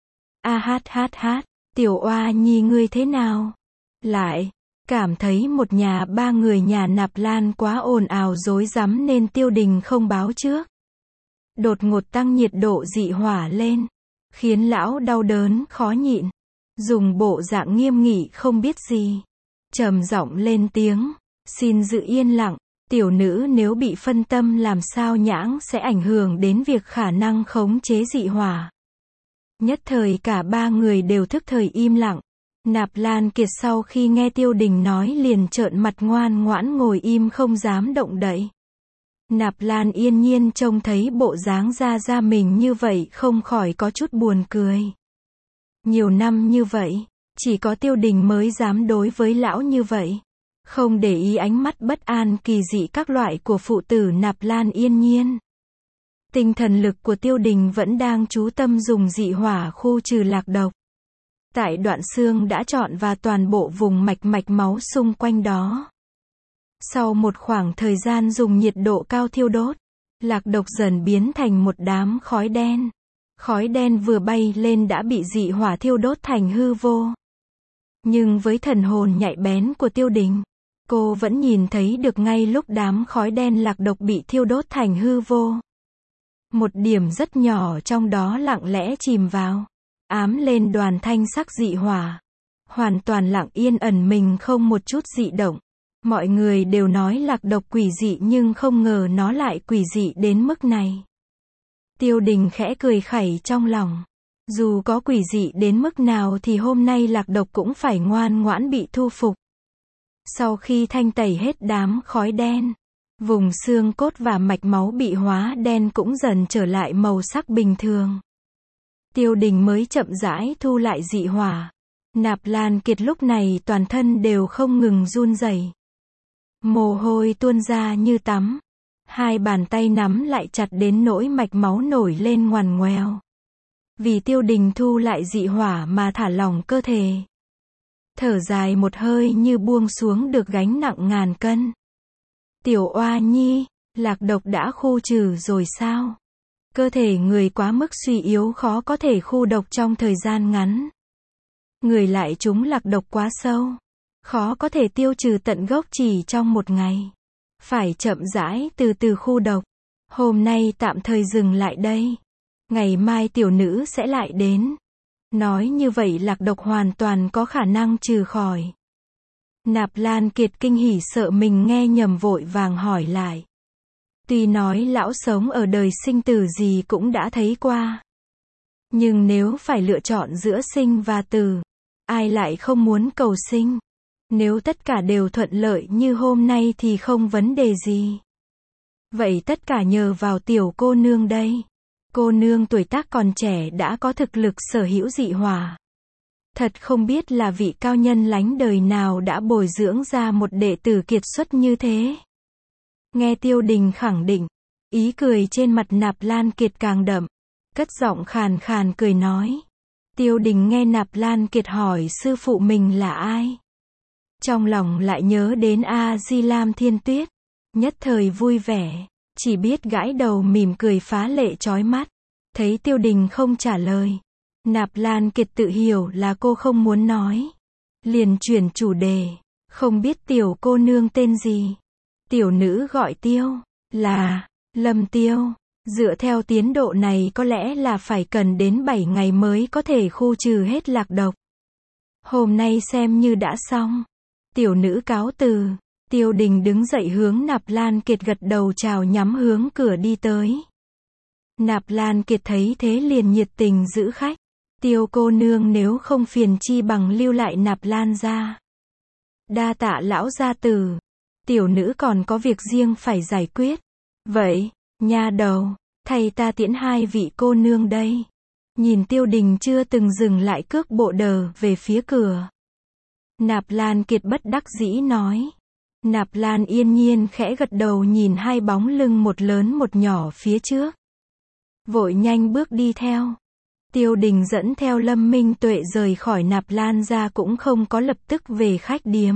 A: A hát hát hát, tiểu oa nhi ngươi thế nào? Lại, cảm thấy một nhà ba người nhà Nạp Lan quá ồn ào rối rắm nên Tiêu Đình không báo trước. Đột ngột tăng nhiệt độ dị hỏa lên, khiến lão đau đớn khó nhịn. Dùng bộ dạng nghiêm nghị không biết gì. Trầm giọng lên tiếng, xin giữ yên lặng. Tiểu nữ nếu bị phân tâm làm sao nhãng sẽ ảnh hưởng đến việc khả năng khống chế dị hỏa. Nhất thời cả ba người đều thức thời im lặng. Nạp Lan Kiệt sau khi nghe Tiêu Đình nói liền trợn mặt ngoan ngoãn ngồi im không dám động đậy. Nạp Lan yên nhiên trông thấy bộ dáng Gia Gia mình như vậy không khỏi có chút buồn cười. Nhiều năm như vậy, chỉ có Tiêu Đình mới dám đối với lão như vậy. Không để ý ánh mắt bất an kỳ dị các loại của phụ tử Nạp Lan yên nhiên. Tinh thần lực của Tiêu Đình vẫn đang chú tâm dùng dị hỏa khu trừ lạc độc. Tại đoạn xương đã chọn và toàn bộ vùng mạch mạch máu xung quanh đó. Sau một khoảng thời gian dùng nhiệt độ cao thiêu đốt, lạc độc dần biến thành một đám khói đen. Khói đen vừa bay lên đã bị dị hỏa thiêu đốt thành hư vô. Nhưng với thần hồn nhạy bén của Tiêu Đình, cô vẫn nhìn thấy được ngay lúc đám khói đen lạc độc bị thiêu đốt thành hư vô. Một điểm rất nhỏ trong đó lặng lẽ chìm vào, ám lên đoàn thanh sắc dị hỏa. Hoàn toàn lặng yên ẩn mình không một chút dị động. Mọi người đều nói lạc độc quỷ dị nhưng không ngờ nó lại quỷ dị đến mức này. Tiêu Đình khẽ cười khẩy trong lòng. Dù có quỷ dị đến mức nào thì hôm nay lạc độc cũng phải ngoan ngoãn bị thu phục. Sau khi thanh tẩy hết đám khói đen, Vùng xương cốt và mạch máu bị hóa đen cũng dần trở lại màu sắc bình thường. Tiêu Đình mới chậm rãi thu lại dị hỏa. Nạp Lan Kiệt lúc này toàn thân đều không ngừng run rẩy. Mồ hôi tuôn ra như tắm. Hai bàn tay nắm lại chặt đến nỗi mạch máu nổi lên ngoằn ngoèo. Vì Tiêu Đình thu lại dị hỏa mà thả lỏng cơ thể. Thở dài một hơi như buông xuống được gánh nặng ngàn cân. Tiểu Oa Nhi, lạc độc đã khu trừ rồi sao? Cơ thể người quá mức suy yếu khó có thể khu độc trong thời gian ngắn. Người lại trúng lạc độc quá sâu. Khó có thể tiêu trừ tận gốc chỉ trong một ngày. Phải chậm rãi từ từ khu độc. Hôm nay tạm thời dừng lại đây. Ngày mai tiểu nữ sẽ lại đến. Nói như vậy lạc độc hoàn toàn có khả năng trừ khỏi. Nạp Lan Kiệt kinh hỉ sợ mình nghe nhầm vội vàng hỏi lại. Tuy nói lão sống ở đời sinh tử gì cũng đã thấy qua. Nhưng nếu phải lựa chọn giữa sinh và tử, ai lại không muốn cầu sinh? Nếu tất cả đều thuận lợi như hôm nay thì không vấn đề gì. Vậy tất cả nhờ vào tiểu cô nương đây. Cô nương tuổi tác còn trẻ đã có thực lực sở hữu dị hỏa. Thật không biết là vị cao nhân lánh đời nào đã bồi dưỡng ra một đệ tử kiệt xuất như thế. Nghe Tiêu Đình khẳng định, ý cười trên mặt Nạp Lan Kiệt càng đậm, cất giọng khàn khàn cười nói. Tiêu Đình nghe Nạp Lan Kiệt hỏi sư phụ mình là ai. Trong lòng lại nhớ đến A Di Lam Thiên Tuyết, nhất thời vui vẻ, chỉ biết gãi đầu mỉm cười phá lệ chói mắt. Thấy Tiêu Đình không trả lời, Nạp Lan Kiệt tự hiểu là cô không muốn nói. Liền chuyển chủ đề, không biết tiểu cô nương tên gì. Tiểu nữ gọi Tiêu, là Lâm Tiêu. Dựa theo tiến độ này có lẽ là phải cần đến bảy ngày mới có thể khu trừ hết lạc độc. Hôm nay xem như đã xong. Tiểu nữ cáo từ. Tiêu Đình đứng dậy hướng Nạp Lan Kiệt gật đầu chào nhắm hướng cửa đi tới. Nạp Lan Kiệt thấy thế liền nhiệt tình giữ khách. Tiêu cô nương nếu không phiền chi bằng lưu lại Nạp Lan gia. Đa tạ lão gia tử. Tiểu nữ còn có việc riêng phải giải quyết. Vậy, nha đầu, thầy ta tiễn hai vị cô nương đây. Nhìn Tiêu Đình chưa từng dừng lại cước bộ đờ về phía cửa. Nạp Lan Kiệt bất đắc dĩ nói. Nạp Lan yên nhiên khẽ gật đầu nhìn hai bóng lưng một lớn một nhỏ phía trước. Vội nhanh bước đi theo. Tiêu Đình dẫn theo Lâm Minh Tuệ rời khỏi Nạp Lan ra cũng không có lập tức về khách điếm.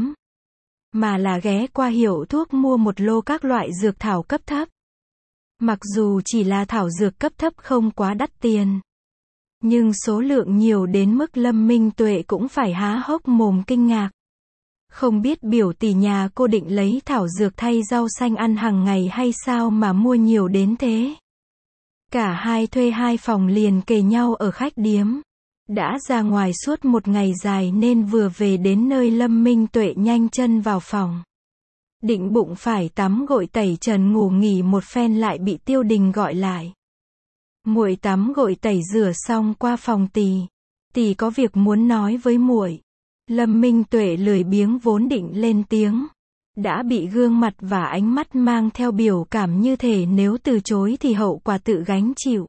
A: Mà là ghé qua hiệu thuốc mua một lô các loại dược thảo cấp thấp. Mặc dù chỉ là thảo dược cấp thấp không quá đắt tiền. Nhưng số lượng nhiều đến mức Lâm Minh Tuệ cũng phải há hốc mồm kinh ngạc. Không biết biểu tỷ nhà cô định lấy thảo dược thay rau xanh ăn hàng ngày hay sao mà mua nhiều đến thế. Cả hai thuê hai phòng liền kề nhau ở khách điếm. Đã ra ngoài suốt một ngày dài nên vừa về đến nơi Lâm Minh Tuệ nhanh chân vào phòng. Định bụng phải tắm gội tẩy trần ngủ nghỉ một phen lại bị Tiêu Đình gọi lại. Muội tắm gội tẩy rửa xong qua phòng tỳ. Tỳ có việc muốn nói với muội. Lâm Minh Tuệ lười biếng vốn định lên tiếng. Đã bị gương mặt và ánh mắt mang theo biểu cảm như thể nếu từ chối thì hậu quả tự gánh chịu.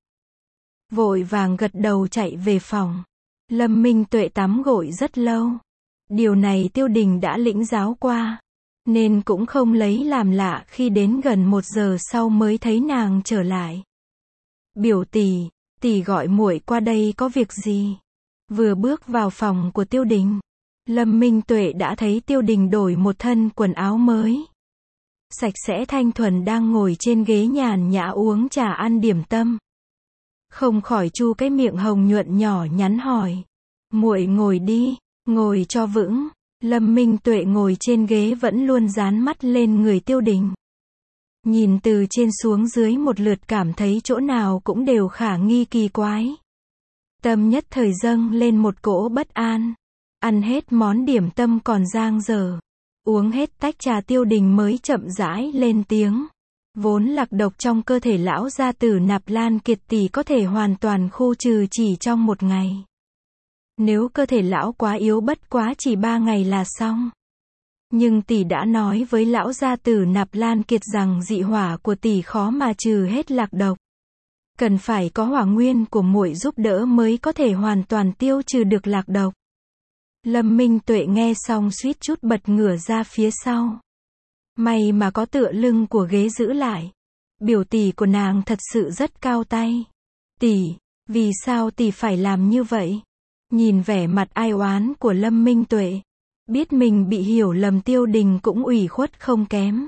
A: Vội vàng gật đầu chạy về phòng. Lâm Minh Tuệ tắm gội rất lâu. Điều này Tiêu Đình đã lĩnh giáo qua. Nên cũng không lấy làm lạ khi đến gần một giờ sau mới thấy nàng trở lại. Biểu tỷ, tỷ gọi muội qua đây có việc gì? Vừa bước vào phòng của Tiêu Đình. Lâm Minh Tuệ đã thấy Tiêu Đình đổi một thân quần áo mới. Sạch sẽ thanh thuần đang ngồi trên ghế nhàn nhã uống trà ăn điểm tâm. Không khỏi chu cái miệng hồng nhuận nhỏ nhắn hỏi. Muội ngồi đi, ngồi cho vững. Lâm Minh Tuệ ngồi trên ghế vẫn luôn dán mắt lên người Tiêu Đình. Nhìn từ trên xuống dưới một lượt cảm thấy chỗ nào cũng đều khả nghi kỳ quái. Tâm nhất thời dâng lên một cỗ bất an. Ăn hết món điểm tâm còn dang dở. Uống hết tách trà Tiêu Đình mới chậm rãi lên tiếng. Vốn lạc độc trong cơ thể lão gia tử Nạp Lan Kiệt tỷ có thể hoàn toàn khu trừ chỉ trong một ngày. Nếu cơ thể lão quá yếu bất quá chỉ ba ngày là xong. Nhưng tỷ đã nói với lão gia tử Nạp Lan Kiệt rằng dị hỏa của tỷ khó mà trừ hết lạc độc. Cần phải có hỏa nguyên của muội giúp đỡ mới có thể hoàn toàn tiêu trừ được lạc độc. Lâm Minh Tuệ nghe xong suýt chút bật ngửa ra phía sau. May mà có tựa lưng của ghế giữ lại. Biểu tỷ của nàng thật sự rất cao tay. Tỷ, vì sao tỷ phải làm như vậy? Nhìn vẻ mặt ai oán của Lâm Minh Tuệ, biết mình bị hiểu lầm, Tiêu Đình cũng ủy khuất không kém.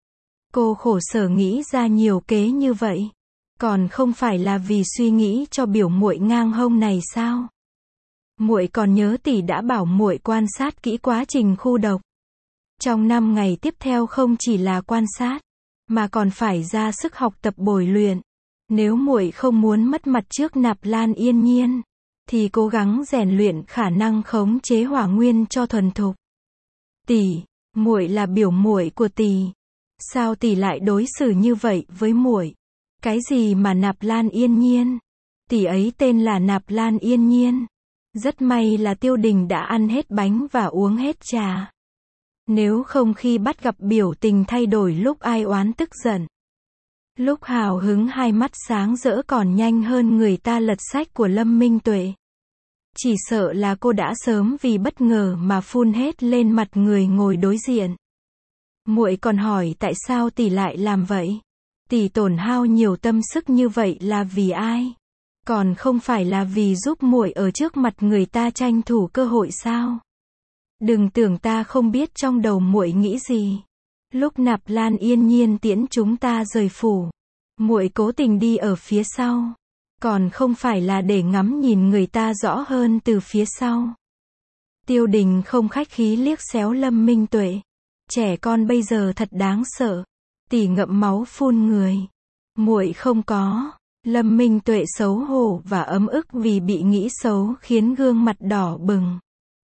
A: Cô khổ sở nghĩ ra nhiều kế như vậy, còn không phải là vì suy nghĩ cho biểu muội ngang hông này sao? Muội còn nhớ tỷ đã bảo muội quan sát kỹ quá trình khu độc. Trong năm ngày tiếp theo không chỉ là quan sát, mà còn phải ra sức học tập bồi luyện. Nếu muội không muốn mất mặt trước Nạp Lan Yên Nhiên, thì cố gắng rèn luyện khả năng khống chế hỏa nguyên cho thuần thục. Tỷ, muội là biểu muội của tỷ, sao tỷ lại đối xử như vậy với muội? Cái gì mà Nạp Lan Yên Nhiên? Tỷ ấy tên là Nạp Lan Yên Nhiên. Rất may là Tiêu Đình đã ăn hết bánh và uống hết trà. Nếu không khi bắt gặp biểu tình thay đổi lúc ai oán tức giận, lúc hào hứng hai mắt sáng rỡ còn nhanh hơn người ta lật sách của Lâm Minh Tuệ. Chỉ sợ là cô đã sớm vì bất ngờ mà phun hết lên mặt người ngồi đối diện. Muội còn hỏi tại sao tỷ lại làm vậy? Tỷ tổn hao nhiều tâm sức như vậy là vì ai? Còn không phải là vì giúp muội ở trước mặt người ta tranh thủ cơ hội sao? Đừng tưởng ta không biết trong đầu muội nghĩ gì. Lúc Nạp Lan Yên Nhiên tiễn chúng ta rời phủ, muội cố tình đi ở phía sau, còn không phải là để ngắm nhìn người ta rõ hơn từ phía sau. Tiêu Đình không khách khí liếc xéo Lâm Minh Tuệ. Trẻ con bây giờ thật đáng sợ. Tỷ ngậm máu phun người. Muội không có. Lâm Minh Tuệ xấu hổ và ấm ức vì bị nghĩ xấu khiến gương mặt đỏ bừng.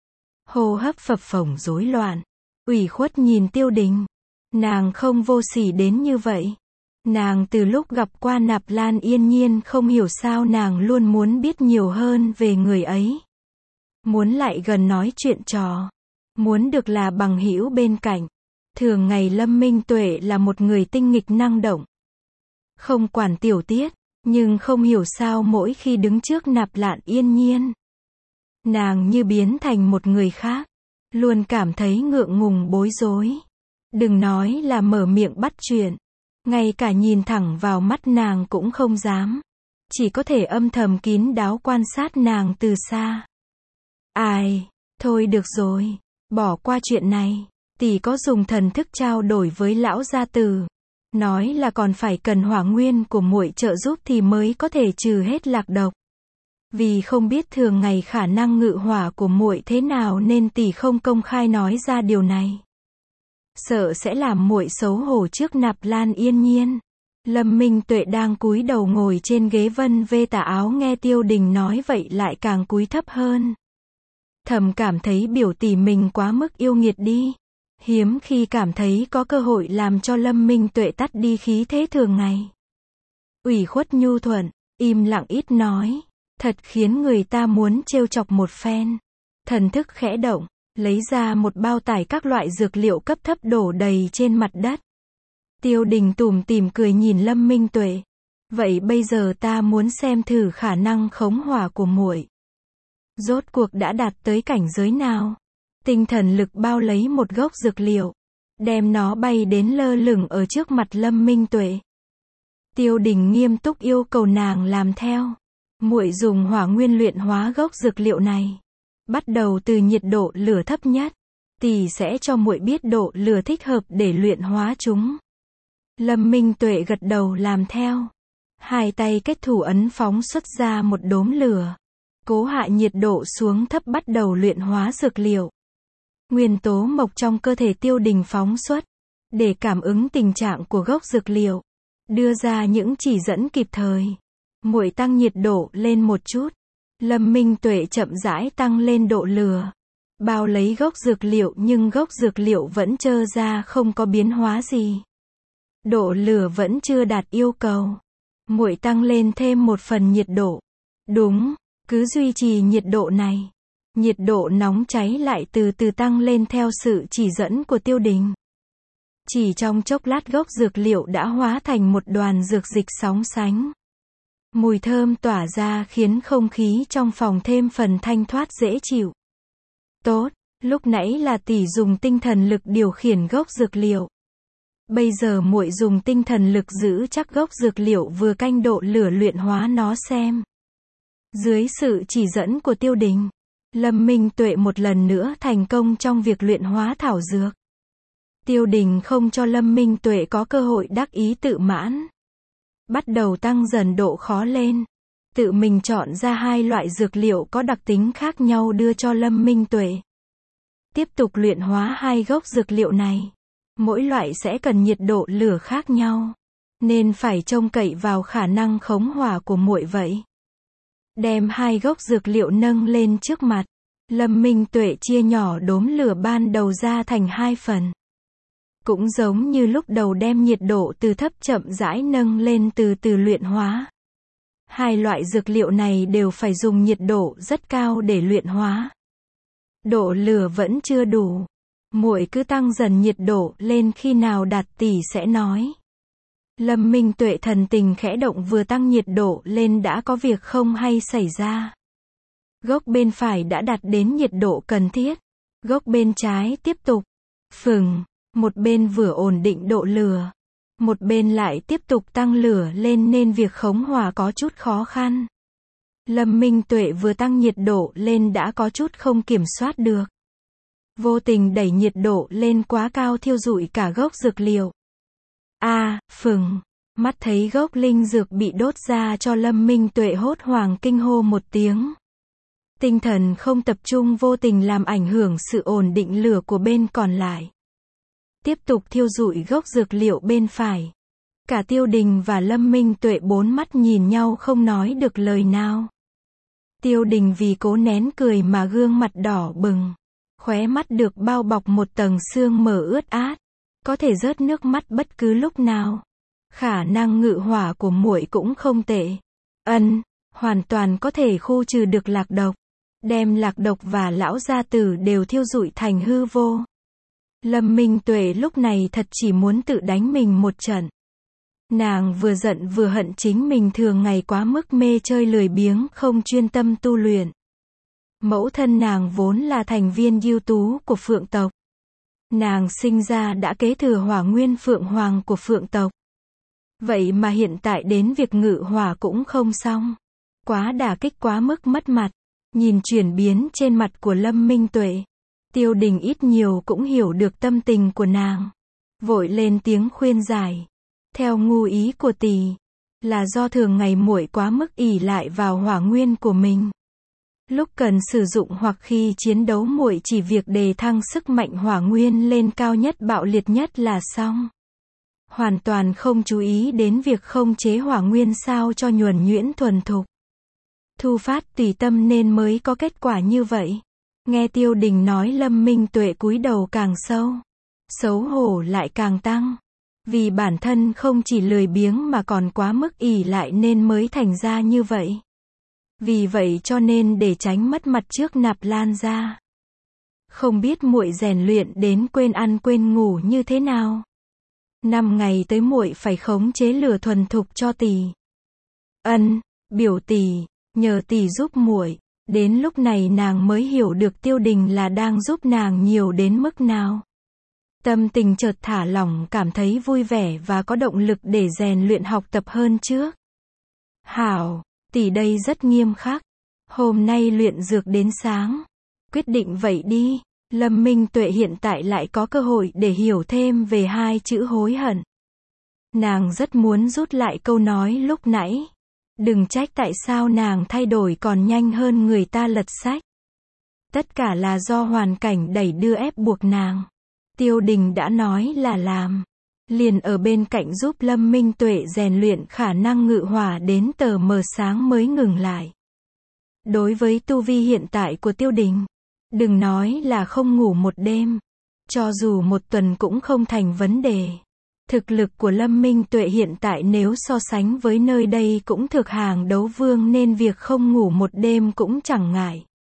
A: Hô hấp phập phồng rối loạn. Ủy khuất nhìn Tiêu Đình. Nàng không vô sỉ đến như vậy. Nàng từ lúc gặp qua Nạp Lan Yên Nhiên không hiểu sao nàng luôn muốn biết nhiều hơn về người ấy. Muốn lại gần nói chuyện trò. Muốn được là bằng hữu bên cạnh. Thường ngày Lâm Minh Tuệ là một người tinh nghịch năng động. Không quản tiểu tiết, nhưng không hiểu sao mỗi khi đứng trước Nạp Lan Yên Nhiên, nàng như biến thành một người khác. Luôn cảm thấy ngượng ngùng bối rối. Đừng nói là mở miệng bắt chuyện. Ngay cả nhìn thẳng vào mắt nàng cũng không dám. Chỉ có thể âm thầm kín đáo quan sát nàng từ xa. Ai, thôi được rồi, bỏ qua chuyện này. Tỷ có dùng thần thức trao đổi với lão gia tử, nói là còn phải cần hỏa nguyên của muội trợ giúp thì mới có thể trừ hết lạc độc. Vì không biết thường ngày khả năng ngự hỏa của muội thế nào nên tỷ không công khai nói ra điều này. Sợ sẽ làm muội xấu hổ trước Nạp Lan Yên Nhiên. Lâm Minh Tuệ đang cúi đầu ngồi trên ghế vân vê tà áo nghe Tiêu Đình nói vậy lại càng cúi thấp hơn. Thầm cảm thấy biểu tỷ mình quá mức yêu nghiệt đi. Hiếm khi cảm thấy có cơ hội làm cho Lâm Minh Tuệ tắt đi khí thế thường ngày. Ủy khuất nhu thuận, im lặng ít nói, thật khiến người ta muốn trêu chọc một phen. Thần thức khẽ động, lấy ra một bao tải các loại dược liệu cấp thấp đổ đầy trên mặt đất. Tiêu Đình tủm tỉm cười nhìn Lâm Minh Tuệ. Vậy bây giờ ta muốn xem thử khả năng khống hỏa của muội. Rốt cuộc đã đạt tới cảnh giới nào? Tinh thần lực bao lấy một gốc dược liệu, đem nó bay đến lơ lửng ở trước mặt Lâm Minh Tuệ. Tiêu Đình nghiêm túc yêu cầu nàng làm theo. Muội dùng hỏa nguyên luyện hóa gốc dược liệu này. Bắt đầu từ nhiệt độ lửa thấp nhất, tỷ sẽ cho muội biết độ lửa thích hợp để luyện hóa chúng. Lâm Minh Tuệ gật đầu làm theo. Hai tay kết thủ ấn phóng xuất ra một đốm lửa. Cố hạ nhiệt độ xuống thấp bắt đầu luyện hóa dược liệu. Nguyên tố mộc trong cơ thể Tiêu Đình phóng xuất, để cảm ứng tình trạng của gốc dược liệu, đưa ra những chỉ dẫn kịp thời. Muội tăng nhiệt độ lên một chút. Lâm Minh Tuệ chậm rãi tăng lên độ lửa, bao lấy gốc dược liệu nhưng gốc dược liệu vẫn trơ ra không có biến hóa gì. Độ lửa vẫn chưa đạt yêu cầu. Muội tăng lên thêm một phần nhiệt độ. Đúng, cứ duy trì nhiệt độ này. Nhiệt độ nóng cháy lại từ từ tăng lên theo sự chỉ dẫn của Tiêu Đình. Chỉ trong chốc lát gốc dược liệu đã hóa thành một đoàn dược dịch sóng sánh. Mùi thơm tỏa ra khiến không khí trong phòng thêm phần thanh thoát dễ chịu. Tốt, lúc nãy là tỷ dùng tinh thần lực điều khiển gốc dược liệu. Bây giờ muội dùng tinh thần lực giữ chắc gốc dược liệu vừa canh độ lửa luyện hóa nó xem. Dưới sự chỉ dẫn của Tiêu Đình, Lâm Minh Tuệ một lần nữa thành công trong việc luyện hóa thảo dược. Tiêu Đình không cho Lâm Minh Tuệ có cơ hội đắc ý tự mãn. Bắt đầu tăng dần độ khó lên. Tự mình chọn ra hai loại dược liệu có đặc tính khác nhau đưa cho Lâm Minh Tuệ. Tiếp tục luyện hóa hai gốc dược liệu này. Mỗi loại sẽ cần nhiệt độ lửa khác nhau. Nên phải trông cậy vào khả năng khống hỏa của muội vậy. Đem hai gốc dược liệu nâng lên trước mặt. Lâm Minh Tuệ chia nhỏ đốm lửa ban đầu ra thành hai phần. Cũng giống như lúc đầu đem nhiệt độ từ thấp chậm rãi nâng lên từ từ luyện hóa. Hai loại dược liệu này đều phải dùng nhiệt độ rất cao để luyện hóa. Độ lửa vẫn chưa đủ. Muội cứ tăng dần nhiệt độ lên, khi nào đạt tỷ sẽ nói. Lâm Minh Tuệ thần tình khẽ động, vừa tăng nhiệt độ lên đã có việc không hay xảy ra. Gốc bên phải đã đạt đến nhiệt độ cần thiết. Gốc bên trái tiếp tục phừng. Một bên vừa ổn định độ lửa, một bên lại tiếp tục tăng lửa lên nên việc khống hỏa có chút khó khăn. Lâm Minh Tuệ vừa tăng nhiệt độ lên đã có chút không kiểm soát được. Vô tình đẩy nhiệt độ lên quá cao, thiêu rụi cả gốc dược liệu. A, à, phừng, mắt thấy gốc linh dược bị đốt ra cho Lâm Minh Tuệ hốt hoảng kinh hô một tiếng. Tinh thần không tập trung vô tình làm ảnh hưởng sự ổn định lửa của bên còn lại. Tiếp tục thiêu rụi gốc dược liệu bên phải. Cả Tiêu Đình và Lâm Minh Tuệ bốn mắt nhìn nhau không nói được lời nào. Tiêu Đình vì cố nén cười mà gương mặt đỏ bừng. Khóe mắt được bao bọc một tầng sương mờ ướt át. Có thể rớt nước mắt bất cứ lúc nào. Khả năng ngự hỏa của muội cũng không tệ. Ân, hoàn toàn có thể khu trừ được lạc độc. Đem lạc độc và lão gia tử đều thiêu rụi thành hư vô. Lâm Minh Tuệ lúc này thật chỉ muốn tự đánh mình một trận. Nàng vừa giận vừa hận chính mình thường ngày quá mức mê chơi lười biếng, không chuyên tâm tu luyện. Mẫu thân nàng vốn là thành viên ưu tú của Phượng tộc. Nàng sinh ra đã kế thừa hỏa nguyên Phượng Hoàng của Phượng tộc. Vậy mà hiện tại đến việc ngự hỏa cũng không xong. Quá đả kích, quá mức mất mặt. Nhìn chuyển biến trên mặt của Lâm Minh Tuệ, Tiêu Đình ít nhiều cũng hiểu được tâm tình của nàng. Vội lên tiếng khuyên giải. Theo ngu ý của tỷ, là do thường ngày muội quá mức ỷ lại vào hỏa nguyên của mình. Lúc cần sử dụng hoặc khi chiến đấu muội chỉ việc đề thăng sức mạnh hỏa nguyên lên cao nhất, bạo liệt nhất là xong. Hoàn toàn không chú ý đến việc không chế hỏa nguyên sao cho nhuần nhuyễn thuần thục. Thu phát tùy tâm nên mới có kết quả như vậy. Nghe Tiêu Đình nói, Lâm Minh Tuệ cúi đầu càng sâu. Xấu hổ lại càng tăng. Vì bản thân không chỉ lười biếng mà còn quá mức ỷ lại nên mới thành ra như vậy. Vì vậy cho nên để tránh mất mặt trước Nạp Lan gia. Không biết muội rèn luyện đến quên ăn quên ngủ như thế nào. Năm ngày tới muội phải khống chế lửa thuần thục cho tỷ. Ân, biểu tỷ, nhờ tỷ giúp muội. Đến lúc này nàng mới hiểu được Tiêu Đình là đang giúp nàng nhiều đến mức nào. Tâm tình chợt thả lỏng, cảm thấy vui vẻ và có động lực để rèn luyện học tập hơn trước. Hảo, tỷ đây rất nghiêm khắc. Hôm nay luyện dược đến sáng. Quyết định vậy đi. Lâm Minh Tuệ hiện tại lại có cơ hội để hiểu thêm về hai chữ hối hận. Nàng rất muốn rút lại câu nói lúc nãy. Đừng trách tại sao nàng thay đổi còn nhanh hơn người ta lật sách. Tất cả là do hoàn cảnh đẩy đưa ép buộc nàng. Tiêu Đình đã nói là làm. Liền ở bên cạnh giúp Lâm Minh Tuệ rèn luyện khả năng ngự hỏa đến tờ mờ sáng mới ngừng lại. Đối với tu vi hiện tại của Tiêu Đình, đừng nói là không ngủ một đêm. Cho dù một tuần cũng không thành vấn đề. Thực lực của Lâm Minh Tuệ hiện tại nếu so sánh với nơi đây cũng thuộc hàng đấu vương nên việc không ngủ một đêm cũng chẳng ngại.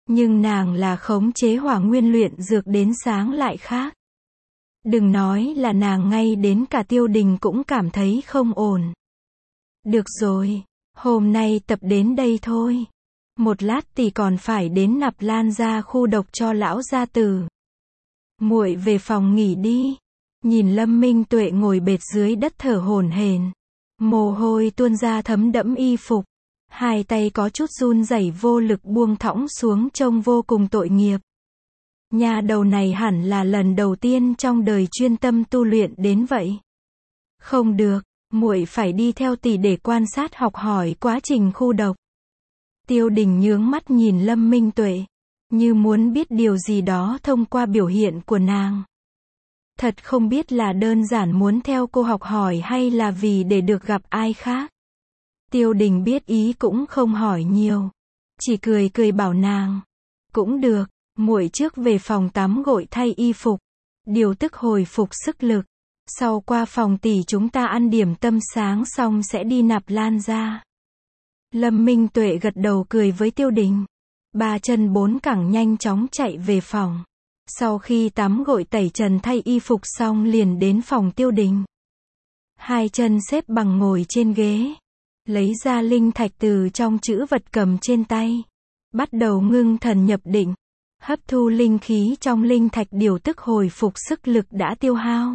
A: Nhưng nàng là khống chế hỏa nguyên luyện dược đến sáng lại khác. Đừng nói là nàng, ngay đến cả Tiêu Đình cũng cảm thấy không ổn. Được rồi, hôm nay tập đến đây thôi. Một lát tỷ còn phải đến Nạp Lan gia khu độc cho lão gia tử. Muội về phòng nghỉ đi. Nhìn Lâm Minh Tuệ ngồi bệt dưới đất thở hổn hển, mồ hôi tuôn ra thấm đẫm y phục, hai tay có chút run rẩy vô lực buông thõng xuống trông vô cùng tội nghiệp. Nhà đầu này hẳn là lần đầu tiên trong đời chuyên tâm tu luyện đến vậy. Không được, muội phải đi theo tỷ để quan sát học hỏi quá trình khu độc. Tiêu Đình nhướng mắt nhìn Lâm Minh Tuệ, như muốn biết điều gì đó thông qua biểu hiện của nàng. Thật không biết là đơn giản muốn theo cô học hỏi hay là vì để được gặp ai khác. Tiêu Đình biết ý cũng không hỏi nhiều, chỉ cười cười bảo nàng, cũng được, muội trước về phòng tắm gội thay y phục, điều tức hồi phục sức lực, sau qua phòng tỷ chúng ta ăn điểm tâm sáng xong sẽ đi Nạp Lan gia. Lâm Minh Tuệ gật đầu cười với Tiêu Đình, ba chân bốn cẳng nhanh chóng chạy về phòng. Sau khi tắm gội tẩy trần thay y phục xong liền đến phòng Tiêu Đình. Hai chân xếp bằng ngồi trên ghế, lấy ra linh thạch từ trong chữ vật cầm trên tay, bắt đầu ngưng thần nhập định, hấp thu linh khí trong linh thạch điều tức hồi phục sức lực đã tiêu hao.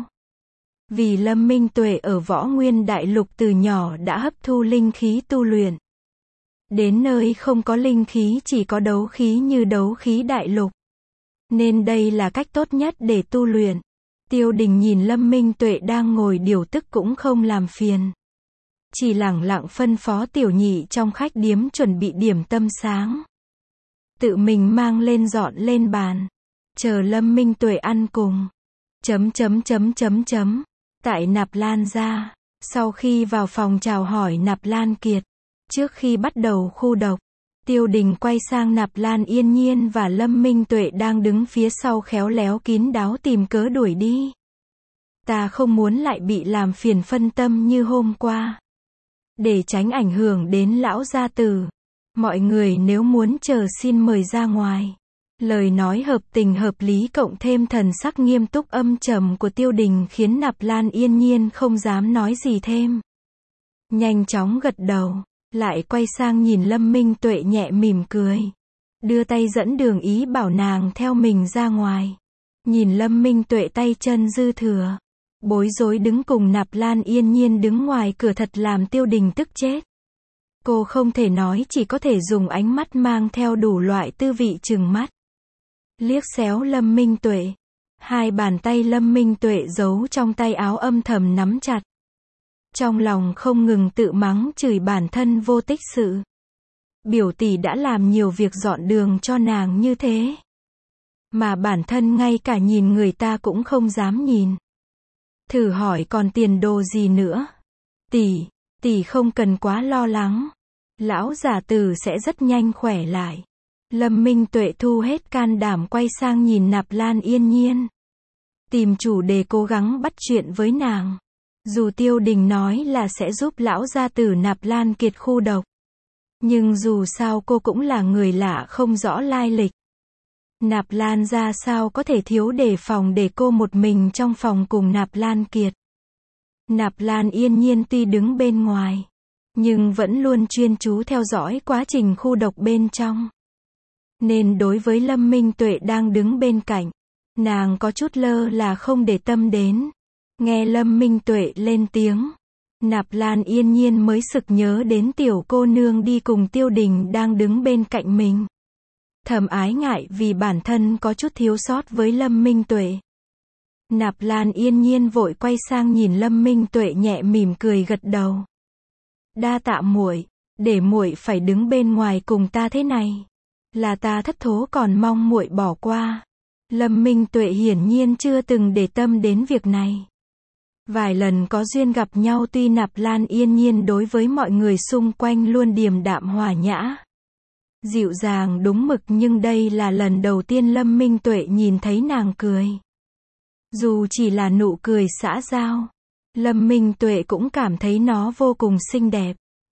A: Vì Lâm Minh Tuệ ở Võ Nguyên Đại Lục từ nhỏ đã hấp thu linh khí tu luyện. Đến nơi không có linh khí chỉ có đấu khí như đấu khí đại lục. Nên đây là cách tốt nhất để tu luyện. Tiêu Đình nhìn Lâm Minh Tuệ đang ngồi điều tức cũng không làm phiền. Chỉ lẳng lặng phân phó tiểu nhị trong khách điếm chuẩn bị điểm tâm sáng. Tự mình mang lên dọn lên bàn. Chờ Lâm Minh Tuệ ăn cùng. Chấm chấm chấm chấm chấm. Tại Nạp Lan gia, sau khi vào phòng chào hỏi Nạp Lan Kiệt. Trước khi bắt đầu khu độc, Tiêu Đình quay sang Nạp Lan Yên Nhiên và Lâm Minh Tuệ đang đứng phía sau khéo léo kín đáo tìm cớ đuổi đi. Ta không muốn lại bị làm phiền phân tâm như hôm qua. Để tránh ảnh hưởng đến lão gia tử, mọi người nếu muốn chờ xin mời ra ngoài. Lời nói hợp tình hợp lý cộng thêm thần sắc nghiêm túc âm trầm của Tiêu Đình khiến Nạp Lan Yên Nhiên không dám nói gì thêm. Nhanh chóng gật đầu, lại quay sang nhìn Lâm Minh Tuệ nhẹ mỉm cười. Đưa tay dẫn đường ý bảo nàng theo mình ra ngoài. Nhìn Lâm Minh Tuệ tay chân dư thừa, bối rối đứng cùng Nạp Lan Yên Nhiên đứng ngoài cửa thật làm Tiêu Đình tức chết. Cô không thể nói, chỉ có thể dùng ánh mắt mang theo đủ loại tư vị trừng mắt. Liếc xéo Lâm Minh Tuệ. Hai bàn tay Lâm Minh Tuệ giấu trong tay áo âm thầm nắm chặt. Trong lòng không ngừng tự mắng chửi bản thân vô tích sự. Biểu tỷ đã làm nhiều việc dọn đường cho nàng như thế, mà bản thân ngay cả nhìn người ta cũng không dám nhìn. Thử hỏi còn tiền đồ gì nữa. Tỷ, tỷ không cần quá lo lắng. Lão giả tử sẽ rất nhanh khỏe lại. Lâm Minh Tuệ thu hết can đảm quay sang nhìn Nạp Lan Yên Nhiên. Tìm chủ đề cố gắng bắt chuyện với nàng. Dù Tiêu Đình nói là sẽ giúp lão gia tử Nạp Lan Kiệt khu độc, nhưng dù sao cô cũng là người lạ không rõ lai lịch. Nạp Lan ra sao có thể thiếu đề phòng để cô một mình trong phòng cùng Nạp Lan Kiệt. Nạp Lan Yên Nhiên tuy đứng bên ngoài, nhưng vẫn luôn chuyên chú theo dõi quá trình khu độc bên trong. Nên đối với Lâm Minh Tuệ đang đứng bên cạnh, nàng có chút lơ là không để tâm đến. Nghe Lâm Minh Tuệ lên tiếng, Nạp Lan Yên Nhiên mới sực nhớ đến tiểu cô nương đi cùng Tiêu Đình đang đứng bên cạnh mình. Thầm ái ngại vì bản thân có chút thiếu sót với Lâm Minh Tuệ. Nạp Lan Yên Nhiên vội quay sang nhìn Lâm Minh Tuệ nhẹ mỉm cười gật đầu. Đa tạ muội, để muội phải đứng bên ngoài cùng ta thế này, là ta thất thố, còn mong muội bỏ qua. Lâm Minh Tuệ hiển nhiên chưa từng để tâm đến việc này. Vài lần có duyên gặp nhau, tuy Nạp Lan Yên Nhiên đối với mọi người xung quanh luôn điềm đạm hòa nhã, dịu dàng đúng mực, nhưng đây là lần đầu tiên Lâm Minh Tuệ nhìn thấy nàng cười. Dù chỉ là nụ cười xã giao, Lâm Minh Tuệ cũng cảm thấy nó vô cùng xinh đẹp.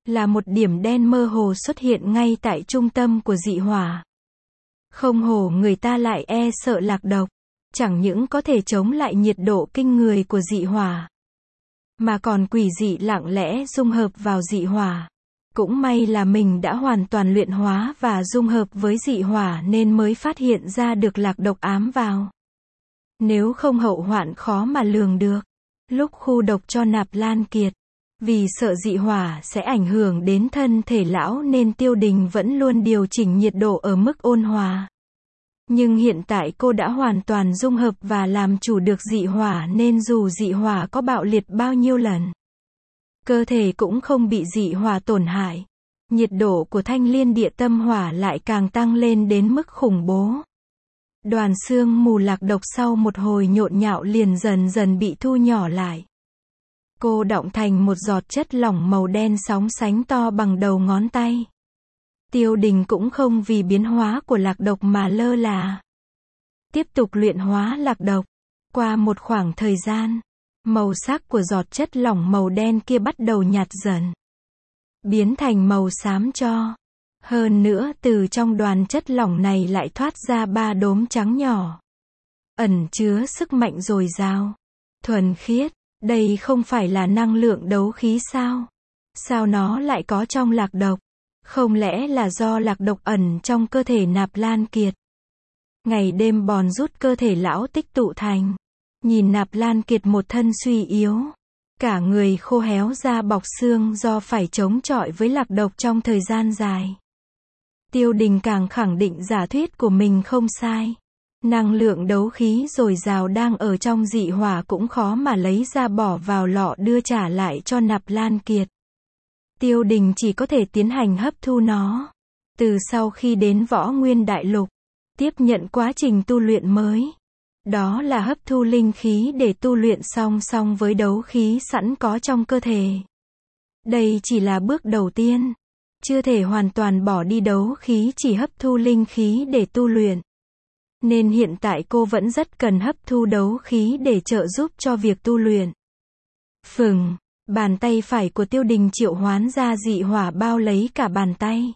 A: là một điểm đen mơ hồ xuất hiện ngay tại trung tâm của dị hỏa. Không hổ người ta lại e sợ lạc độc, chẳng những có thể chống lại nhiệt độ kinh người của dị hỏa, mà còn quỷ dị lặng lẽ dung hợp vào dị hỏa. Cũng may là mình đã hoàn toàn luyện hóa và dung hợp với dị hỏa nên mới phát hiện ra được lạc độc ám vào. Nếu không hậu hoạn khó mà lường được. Lúc khu độc cho Nạp Lan Kiệt, vì sợ dị hỏa sẽ ảnh hưởng đến thân thể lão nên Tiêu Đình vẫn luôn điều chỉnh nhiệt độ ở mức ôn hòa. Nhưng hiện tại cô đã hoàn toàn dung hợp và làm chủ được dị hỏa nên dù dị hỏa có bạo liệt bao nhiêu lần, cơ thể cũng không bị dị hỏa tổn hại. Nhiệt độ của Thanh Liên Địa Tâm Hỏa lại càng tăng lên đến mức khủng bố. Đoàn sương mù lạc độc sau một hồi nhộn nhạo liền dần dần bị thu nhỏ lại. Cô đọng thành một giọt chất lỏng màu đen sóng sánh to bằng đầu ngón tay. Tiêu Đình cũng không vì biến hóa của lạc độc mà lơ là. Tiếp tục luyện hóa lạc độc. Qua một khoảng thời gian, màu sắc của giọt chất lỏng màu đen kia bắt đầu nhạt dần, biến thành màu xám tro. Hơn nữa từ trong đoàn chất lỏng này lại thoát ra ba đốm trắng nhỏ, ẩn chứa sức mạnh dồi dào, thuần khiết. Đây không phải là năng lượng đấu khí sao? Sao nó lại có trong lạc độc? Không lẽ là do lạc độc ẩn trong cơ thể Nạp Lan Kiệt? Ngày đêm bòn rút cơ thể lão tích tụ thành. Nhìn Nạp Lan Kiệt một thân suy yếu, cả người khô héo da bọc xương do phải chống chọi với lạc độc trong thời gian dài. Tiêu Đình càng khẳng định giả thuyết của mình không sai. Năng lượng đấu khí dồi dào đang ở trong dị hỏa cũng khó mà lấy ra bỏ vào lọ đưa trả lại cho Nạp Lan Kiệt. Tiêu Đình chỉ có thể tiến hành hấp thu nó. Từ sau khi đến Võ Nguyên Đại Lục, tiếp nhận quá trình tu luyện mới. Đó là hấp thu linh khí để tu luyện song song với đấu khí sẵn có trong cơ thể. Đây chỉ là bước đầu tiên. Chưa thể hoàn toàn bỏ đi đấu khí, chỉ hấp thu linh khí để tu luyện. Nên hiện tại cô vẫn rất cần hấp thu đấu khí để trợ giúp cho việc tu luyện. Phừng, bàn tay phải của Tiêu Đình triệu hoán ra dị hỏa bao lấy cả bàn tay.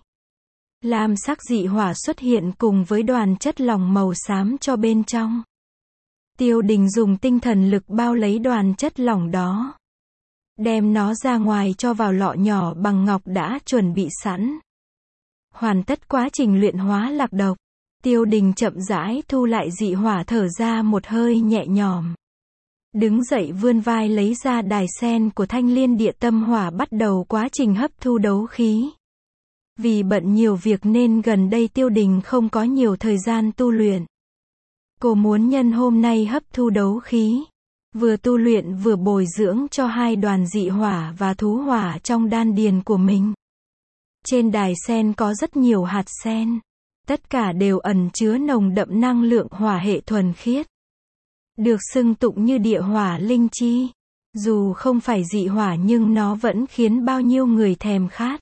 A: Lam sắc dị hỏa xuất hiện cùng với đoàn chất lỏng màu xám cho bên trong. Tiêu Đình dùng tinh thần lực bao lấy đoàn chất lỏng đó, đem nó ra ngoài cho vào lọ nhỏ bằng ngọc đã chuẩn bị sẵn. Hoàn tất quá trình luyện hóa lạc độc, Tiêu Đình chậm rãi thu lại dị hỏa, thở ra một hơi nhẹ nhõm. Đứng dậy vươn vai lấy ra đài sen của Thanh Liên Địa Tâm Hỏa, bắt đầu quá trình hấp thu đấu khí. Vì bận nhiều việc nên gần đây Tiêu Đình không có nhiều thời gian tu luyện. Cô muốn nhân hôm nay hấp thu đấu khí, vừa tu luyện vừa bồi dưỡng cho hai đoàn dị hỏa và thú hỏa trong đan điền của mình. Trên đài sen có rất nhiều hạt sen, tất cả đều ẩn chứa nồng đậm năng lượng hỏa hệ thuần khiết, được xưng tụng như địa hỏa linh chi. Dù không phải dị hỏa nhưng nó vẫn khiến bao nhiêu người thèm khát.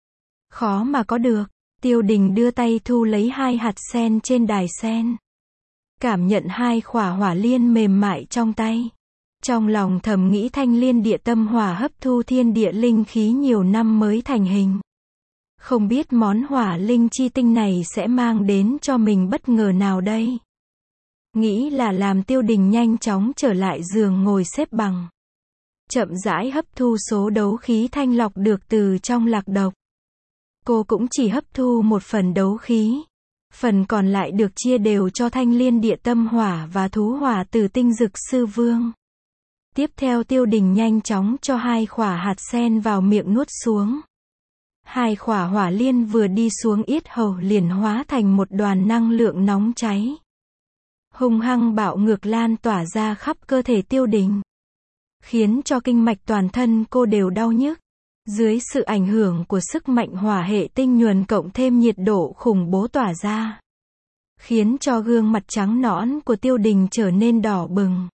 A: Khó mà có được. Tiêu Đình đưa tay thu lấy hai hạt sen trên đài sen, cảm nhận hai khỏa hỏa liên mềm mại trong tay. Trong lòng thầm nghĩ Thanh Liên Địa Tâm Hỏa hấp thu thiên địa linh khí nhiều năm mới thành hình. Không biết món hỏa linh chi tinh này sẽ mang đến cho mình bất ngờ nào đây. Nghĩ là làm Tiêu Đình nhanh chóng trở lại giường ngồi xếp bằng, chậm rãi hấp thu số đấu khí thanh lọc được từ trong lạc độc. Cô cũng chỉ hấp thu một phần đấu khí, phần còn lại được chia đều cho Thanh Liên Địa Tâm Hỏa và thú hỏa từ Tinh Dực Sư Vương. Tiếp theo Tiêu Đình nhanh chóng cho hai khỏa hạt sen vào miệng nuốt xuống. Hai khỏa hỏa liên vừa đi xuống yết hầu liền hóa thành một đoàn năng lượng nóng cháy, hung hăng bạo ngược lan tỏa ra khắp cơ thể Tiêu Đình, khiến cho kinh mạch toàn thân cô đều đau nhức. Dưới sự ảnh hưởng của sức mạnh hỏa hệ tinh nhuần cộng thêm nhiệt độ khủng bố tỏa ra, khiến cho gương mặt trắng nõn của Tiêu Đình trở nên đỏ bừng.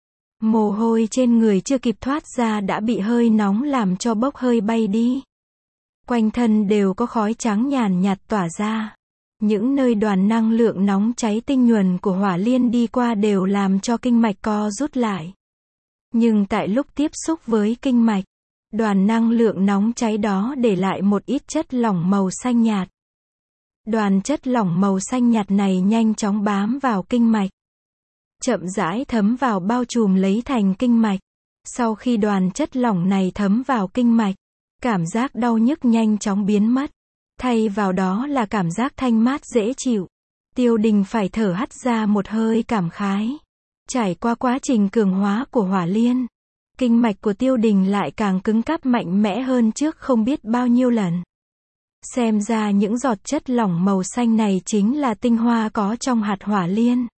A: Mồ hôi trên người chưa kịp thoát ra đã bị hơi nóng làm cho bốc hơi bay đi. Quanh thân đều có khói trắng nhàn nhạt tỏa ra. Những nơi đoàn năng lượng nóng cháy tinh nhuần của hỏa liên đi qua đều làm cho kinh mạch co rút lại. Nhưng tại lúc tiếp xúc với kinh mạch, Đoàn năng lượng nóng cháy đó để lại một ít chất lỏng màu xanh nhạt. Đoàn chất lỏng màu xanh nhạt này nhanh chóng bám vào kinh mạch, chậm rãi thấm vào bao trùm lấy thành kinh mạch. Sau khi đoàn chất lỏng này thấm vào kinh mạch, cảm giác đau nhức nhanh chóng biến mất. Thay vào đó là cảm giác thanh mát dễ chịu. Tiêu Đình phải thở hắt ra một hơi cảm khái. Trải qua quá trình cường hóa của hỏa liên, kinh mạch của Tiêu Đình lại càng cứng cáp mạnh mẽ hơn trước không biết bao nhiêu lần. Xem ra những giọt chất lỏng màu xanh này chính là tinh hoa có trong hạt hỏa liên.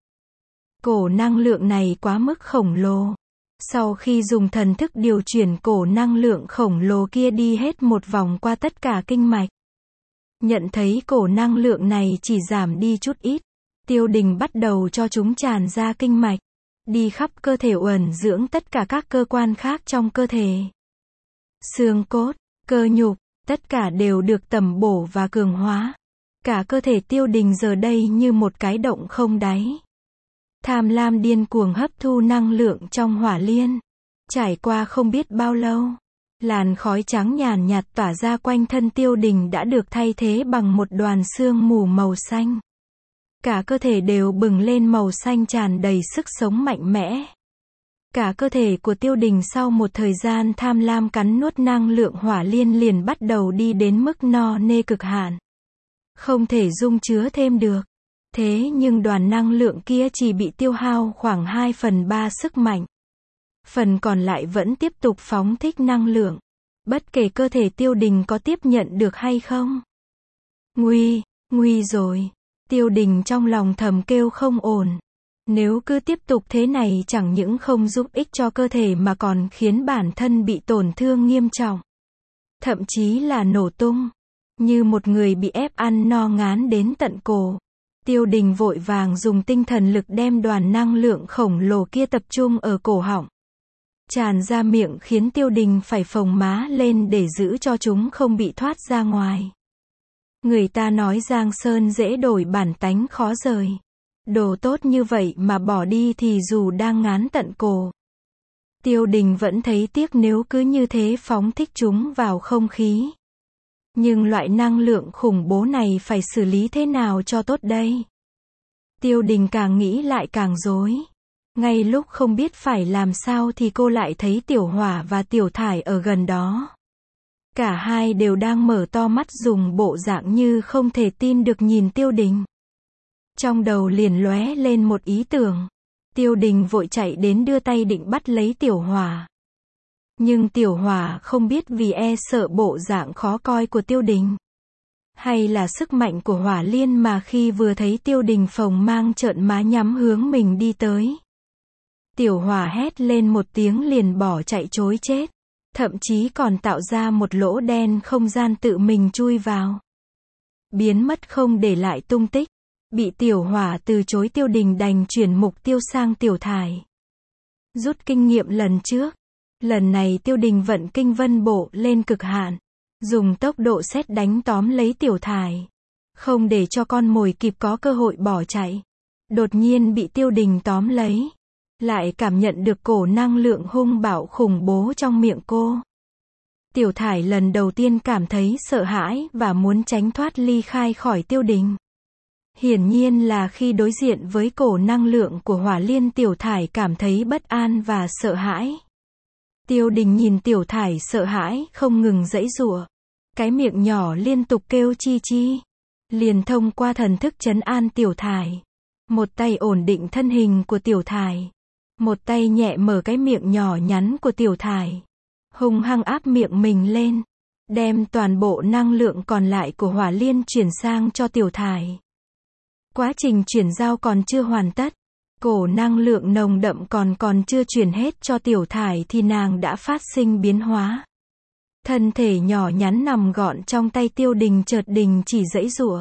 A: Cổ năng lượng này quá mức khổng lồ. Sau khi dùng thần thức điều chuyển cổ năng lượng khổng lồ kia đi hết một vòng qua tất cả kinh mạch, nhận thấy cổ năng lượng này chỉ giảm đi chút ít, Tiêu Đình bắt đầu cho chúng tràn ra kinh mạch, đi khắp cơ thể uẩn dưỡng tất cả các cơ quan khác trong cơ thể. Xương cốt, cơ nhục, tất cả đều được tẩm bổ và cường hóa. Cả cơ thể Tiêu Đình giờ đây như một cái động không đáy. Tham lam điên cuồng hấp thu năng lượng trong hỏa liên. Trải qua không biết bao lâu, làn khói trắng nhàn nhạt tỏa ra quanh thân Tiêu Đình đã được thay thế bằng một đoàn sương mù màu xanh. Cả cơ thể đều bừng lên màu xanh tràn đầy sức sống mạnh mẽ. Cả cơ thể của Tiêu Đình sau một thời gian tham lam cắn nuốt năng lượng hỏa liên liền bắt đầu đi đến mức no nê cực hạn. Không thể dung chứa thêm được. Thế nhưng đoàn năng lượng kia chỉ bị tiêu hao khoảng hai phần ba sức mạnh. Phần còn lại vẫn tiếp tục phóng thích năng lượng. Bất kể cơ thể Tiêu Đình có tiếp nhận được hay không. Nguy, nguy rồi. Tiêu Đình trong lòng thầm kêu không ổn. Nếu cứ tiếp tục thế này chẳng những không giúp ích cho cơ thể mà còn khiến bản thân bị tổn thương nghiêm trọng. Thậm chí là nổ tung. Như một người bị ép ăn no ngán đến tận cổ. Tiêu Đình vội vàng dùng tinh thần lực đem đoàn năng lượng khổng lồ kia tập trung ở cổ họng. Tràn ra miệng khiến Tiêu Đình phải phồng má lên để giữ cho chúng không bị thoát ra ngoài. Người ta nói Giang Sơn dễ đổi bản tánh khó rời. Đồ tốt như vậy mà bỏ đi thì dù đang ngán tận cổ. Tiêu Đình vẫn thấy tiếc nếu cứ như thế phóng thích chúng vào không khí. Nhưng loại năng lượng khủng bố này phải xử lý thế nào cho tốt đây? Tiêu Đình càng nghĩ lại càng rối. Ngay lúc không biết phải làm sao thì cô lại thấy Tiểu Hỏa và Tiểu Thải ở gần đó. Cả hai đều đang mở to mắt dùng bộ dạng như không thể tin được nhìn Tiêu Đình. Trong đầu liền lóe lên một ý tưởng. Tiêu Đình vội chạy đến đưa tay định bắt lấy Tiểu Hỏa. Nhưng Tiểu Hỏa không biết vì e sợ bộ dạng khó coi của Tiêu Đình, hay là sức mạnh của hỏa liên mà khi vừa thấy Tiêu Đình phồng mang trợn má nhắm hướng mình đi tới. Tiểu Hỏa hét lên một tiếng liền bỏ chạy trối chết. Thậm chí còn tạo ra một lỗ đen không gian tự mình chui vào. Biến mất không để lại tung tích. Bị Tiểu Hỏa từ chối Tiêu Đình đành chuyển mục tiêu sang Tiểu Thải. Rút kinh nghiệm lần trước. Lần này Tiêu Đình vận kinh vân bộ lên cực hạn. Dùng tốc độ sét đánh tóm lấy Tiểu Thải. Không để cho con mồi kịp có cơ hội bỏ chạy. Đột nhiên bị Tiêu Đình tóm lấy. Lại cảm nhận được cổ năng lượng hung bạo khủng bố trong miệng cô. Tiểu Thải lần đầu tiên cảm thấy sợ hãi và muốn tránh thoát ly khai khỏi Tiêu Đình. Hiển nhiên là khi đối diện với cổ năng lượng của hỏa liên Tiểu Thải cảm thấy bất an và sợ hãi. Tiêu Đình nhìn Tiểu Thải sợ hãi không ngừng giãy giụa. Cái miệng nhỏ liên tục kêu chi chi. Liền thông qua thần thức trấn an Tiểu Thải. Một tay ổn định thân hình của Tiểu Thải. Một tay nhẹ mở cái miệng nhỏ nhắn của Tiểu Thải. Hung hăng áp miệng mình lên. Đem toàn bộ năng lượng còn lại của hỏa liên chuyển sang cho Tiểu Thải. Quá trình chuyển giao còn chưa hoàn tất. Cổ năng lượng nồng đậm còn còn chưa chuyển hết cho Tiểu Thải thì nàng đã phát sinh biến hóa. Thân thể nhỏ nhắn nằm gọn trong tay Tiêu Đình chợt đình chỉ giãy giụa.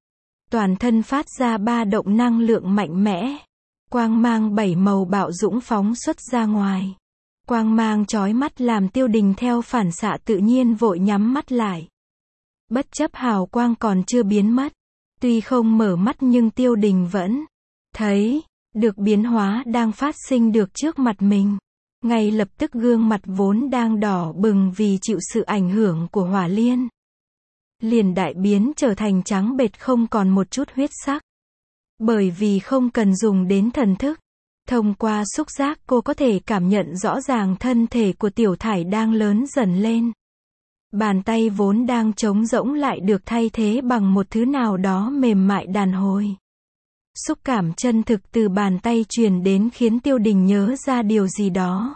A: Toàn thân phát ra ba động năng lượng mạnh mẽ. Quang mang bảy màu bạo dũng phóng xuất ra ngoài. Quang mang chói mắt làm Tiêu Đình theo phản xạ tự nhiên vội nhắm mắt lại. Bất chấp hào quang còn chưa biến mất. Tuy không mở mắt nhưng Tiêu Đình vẫn thấy được biến hóa đang phát sinh được trước mặt mình. Ngay lập tức gương mặt vốn đang đỏ bừng vì chịu sự ảnh hưởng của hỏa liên, liền đại biến trở thành trắng bệch không còn một chút huyết sắc. Bởi vì không cần dùng đến thần thức, thông qua xúc giác cô có thể cảm nhận rõ ràng thân thể của tiểu thải đang lớn dần lên. Bàn tay vốn đang trống rỗng lại được thay thế bằng một thứ nào đó mềm mại đàn hồi. Xúc cảm chân thực từ bàn tay truyền đến khiến Tiêu Đình nhớ ra điều gì đó.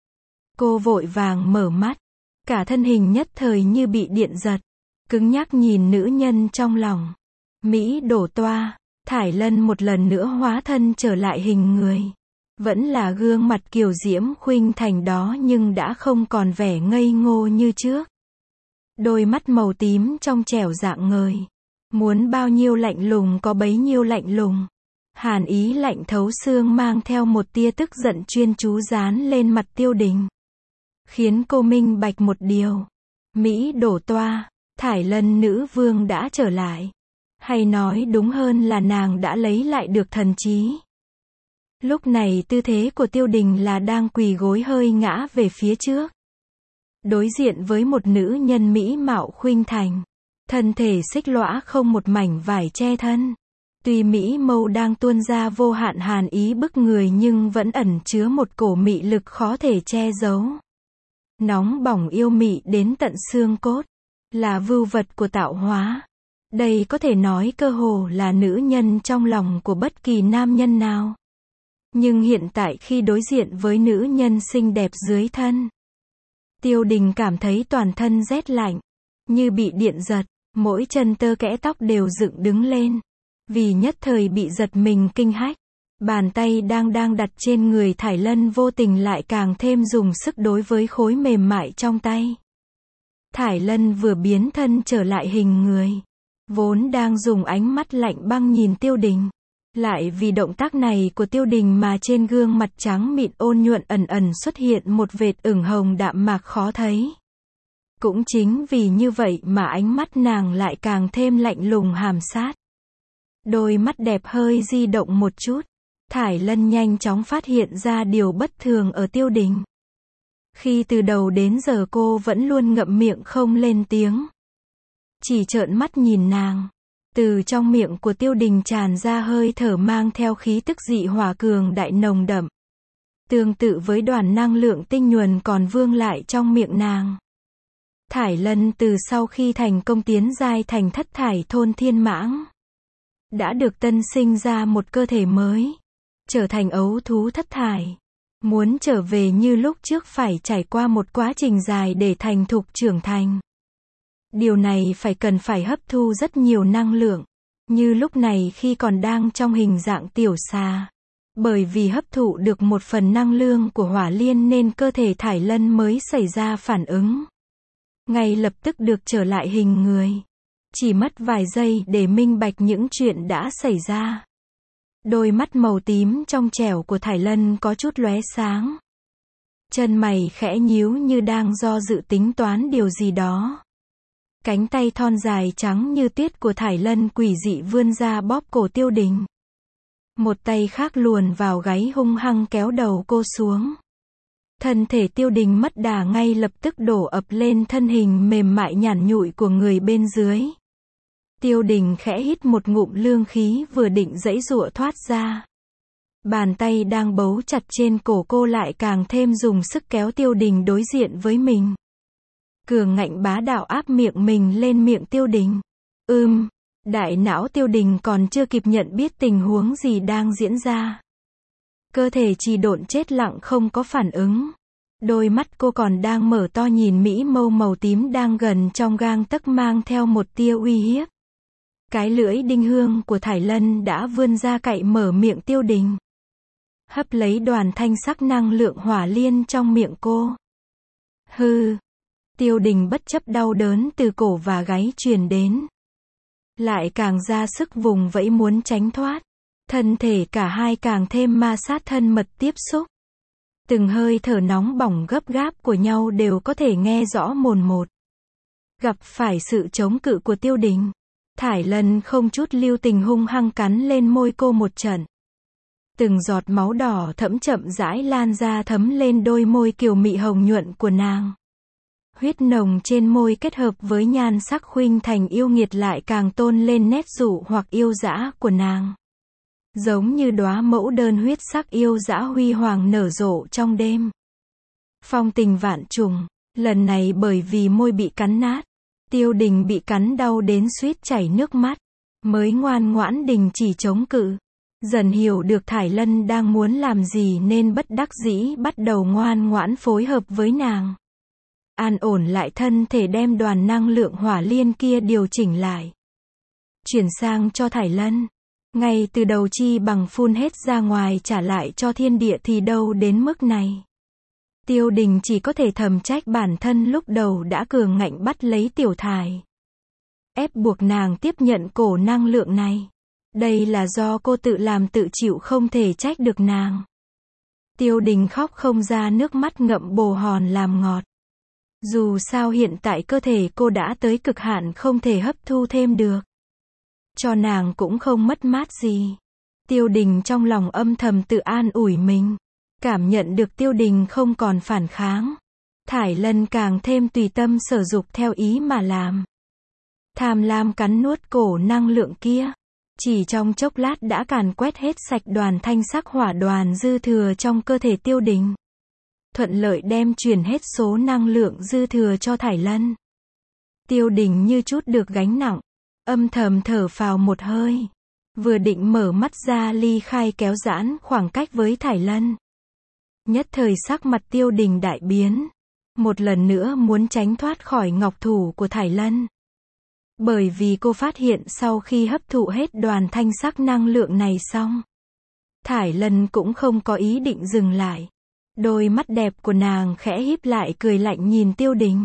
A: Cô vội vàng mở mắt, cả thân hình nhất thời như bị điện giật, cứng nhắc nhìn nữ nhân trong lòng. Mỹ đổ toa, Thải Lân một lần nữa hóa thân trở lại hình người. Vẫn là gương mặt kiều diễm khuynh thành đó nhưng đã không còn vẻ ngây ngô như trước. Đôi mắt màu tím trong trẻo dạng ngời. Muốn bao nhiêu lạnh lùng có bấy nhiêu lạnh lùng. Hàn ý lạnh thấu xương mang theo một tia tức giận chuyên chú dán lên mặt Tiêu Đình. Khiến cô minh bạch một điều. Mỹ đổ toa, Thải Lân nữ vương đã trở lại. Hay nói đúng hơn là nàng đã lấy lại được thần trí. Lúc này tư thế của Tiêu Đình là đang quỳ gối hơi ngã về phía trước. Đối diện với một nữ nhân mỹ mạo khuynh thành. Thân thể xích lõa không một mảnh vải che thân. Tuy mỹ mâu đang tuôn ra vô hạn hàn ý bức người nhưng vẫn ẩn chứa một cổ mị lực khó thể che giấu. Nóng bỏng yêu mị đến tận xương cốt. Là vưu vật của tạo hóa. Đây có thể nói cơ hồ là nữ nhân trong lòng của bất kỳ nam nhân nào. Nhưng hiện tại khi đối diện với nữ nhân xinh đẹp dưới thân, Tiêu Đình cảm thấy toàn thân rét lạnh, như bị điện giật, mỗi chân tơ kẽ tóc đều dựng đứng lên. Vì nhất thời bị giật mình kinh hách, bàn tay đang đang đặt trên người Thải Lân vô tình lại càng thêm dùng sức đối với khối mềm mại trong tay. Thải Lân vừa biến thân trở lại hình người, vốn đang dùng ánh mắt lạnh băng nhìn Tiêu Đình. Lại vì động tác này của Tiêu Đình mà trên gương mặt trắng mịn ôn nhuận ẩn ẩn xuất hiện một vệt ửng hồng đạm mạc khó thấy. Cũng chính vì như vậy mà ánh mắt nàng lại càng thêm lạnh lùng hàm sát. Đôi mắt đẹp hơi di động một chút. Thải Lân nhanh chóng phát hiện ra điều bất thường ở Tiêu Đình. Khi từ đầu đến giờ cô vẫn luôn ngậm miệng không lên tiếng. Chỉ trợn mắt nhìn nàng. Từ trong miệng của Tiêu Đình tràn ra hơi thở mang theo khí tức dị hỏa cường đại nồng đậm. Tương tự với đoàn năng lượng tinh nhuần còn vương lại trong miệng nàng. Thải Lân từ sau khi thành công tiến giai thành thất thải thôn thiên mãng, đã được tân sinh ra một cơ thể mới, trở thành ấu thú thất thải. Muốn trở về như lúc trước phải trải qua một quá trình dài để thành thục trưởng thành. Điều này phải cần phải hấp thu rất nhiều năng lượng, như lúc này khi còn đang trong hình dạng tiểu xà. Bởi vì hấp thụ được một phần năng lượng của hỏa liên nên cơ thể Thải Lân mới xảy ra phản ứng. Ngay lập tức được trở lại hình người. Chỉ mất vài giây để minh bạch những chuyện đã xảy ra. Đôi mắt màu tím trong trẻo của Thải Lân có chút lóe sáng. Chân mày khẽ nhíu như đang do dự tính toán điều gì đó. Cánh tay thon dài trắng như tuyết của Thải Lân quỷ dị vươn ra bóp cổ Tiêu Đình. Một tay khác luồn vào gáy hung hăng kéo đầu cô xuống. Thân thể Tiêu Đình mất đà ngay lập tức đổ ập lên thân hình mềm mại nhẵn nhụi của người bên dưới. Tiêu Đình khẽ hít một ngụm lương khí vừa định giãy giụa thoát ra. Bàn tay đang bấu chặt trên cổ cô lại càng thêm dùng sức kéo Tiêu Đình đối diện với mình. Cường ngạnh bá đạo áp miệng mình lên miệng Tiêu Đình. Ưm, đại não Tiêu Đình còn chưa kịp nhận biết tình huống gì đang diễn ra. Cơ thể trì độn chết lặng không có phản ứng. Đôi mắt cô còn đang mở to nhìn mỹ mâu màu tím đang gần trong gang tấc mang theo một tia uy hiếp. Cái lưỡi đinh hương của Thải Lân đã vươn ra cạy mở miệng Tiêu Đình. Hấp lấy đoàn thanh sắc năng lượng hỏa liên trong miệng cô. Hư. Tiêu Đình bất chấp đau đớn từ cổ và gáy truyền đến. Lại càng ra sức vùng vẫy muốn tránh thoát. Thân thể cả hai càng thêm ma sát thân mật tiếp xúc. Từng hơi thở nóng bỏng gấp gáp của nhau đều có thể nghe rõ mồn một. Gặp phải sự chống cự của Tiêu Đình, Thải Lân không chút lưu tình hung hăng cắn lên môi cô một trận. Từng giọt máu đỏ thẫm chậm rãi lan ra thấm lên đôi môi kiều mị hồng nhuận của nàng. Huyết nồng trên môi kết hợp với nhan sắc khuynh thành yêu nghiệt lại càng tôn lên nét dụ hoặc yêu dã của nàng. Giống như đóa mẫu đơn huyết sắc yêu dã huy hoàng nở rộ trong đêm. Phong tình vạn trùng, lần này bởi vì môi bị cắn nát, Tiêu Đình bị cắn đau đến suýt chảy nước mắt, mới ngoan ngoãn đình chỉ chống cự. Dần hiểu được Thải Lân đang muốn làm gì nên bất đắc dĩ bắt đầu ngoan ngoãn phối hợp với nàng. An ổn lại thân thể đem đoàn năng lượng hỏa liên kia điều chỉnh lại. Chuyển sang cho Thải Lân. Ngay từ đầu chi bằng phun hết ra ngoài trả lại cho thiên địa thì đâu đến mức này. Tiêu Đình chỉ có thể thầm trách bản thân lúc đầu đã cường ngạnh bắt lấy Tiểu Thải. Ép buộc nàng tiếp nhận cổ năng lượng này. Đây là do cô tự làm tự chịu, không thể trách được nàng. Tiêu Đình khóc không ra nước mắt, ngậm bồ hòn làm ngọt. Dù sao hiện tại cơ thể cô đã tới cực hạn không thể hấp thu thêm được. Cho nàng cũng không mất mát gì. Tiêu Đình trong lòng âm thầm tự an ủi mình. Cảm nhận được Tiêu Đình không còn phản kháng. Thải Lân càng thêm tùy tâm sở dục theo ý mà làm. Tham lam cắn nuốt cổ năng lượng kia. Chỉ trong chốc lát đã càn quét hết sạch đoàn thanh sắc hỏa đoàn dư thừa trong cơ thể Tiêu Đình. Thuận lợi đem truyền hết số năng lượng dư thừa cho Thải Lân. Tiêu Đình như chút được gánh nặng. Âm thầm thở phào một hơi. Vừa định mở mắt ra ly khai kéo giãn khoảng cách với Thải Lân. Nhất thời sắc mặt Tiêu Đình đại biến. Một lần nữa muốn tránh thoát khỏi ngọc thủ của Thải Lân. Bởi vì cô phát hiện sau khi hấp thụ hết đoàn thanh sắc năng lượng này xong, Thải Lân cũng không có ý định dừng lại. Đôi mắt đẹp của nàng khẽ híp lại cười lạnh nhìn Tiêu Đình.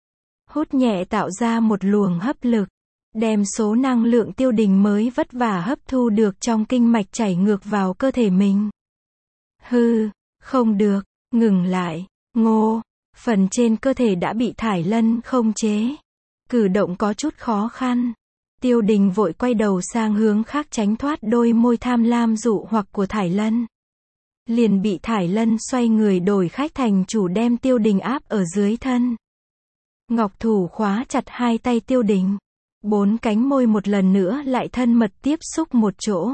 A: Hút nhẹ tạo ra một luồng hấp lực. Đem số năng lượng Tiêu Đình mới vất vả hấp thu được trong kinh mạch chảy ngược vào cơ thể mình. Hư, không được, ngừng lại, ngô. Phần trên cơ thể đã bị Thải Lân không chế. Cử động có chút khó khăn. Tiêu Đình vội quay đầu sang hướng khác tránh thoát đôi môi tham lam dụ hoặc của Thải Lân. Liền bị Thải Lân xoay người đổi khách thành chủ đem Tiêu Đình áp ở dưới thân. Ngọc thủ khóa chặt hai tay Tiêu Đình. Bốn cánh môi một lần nữa lại thân mật tiếp xúc một chỗ.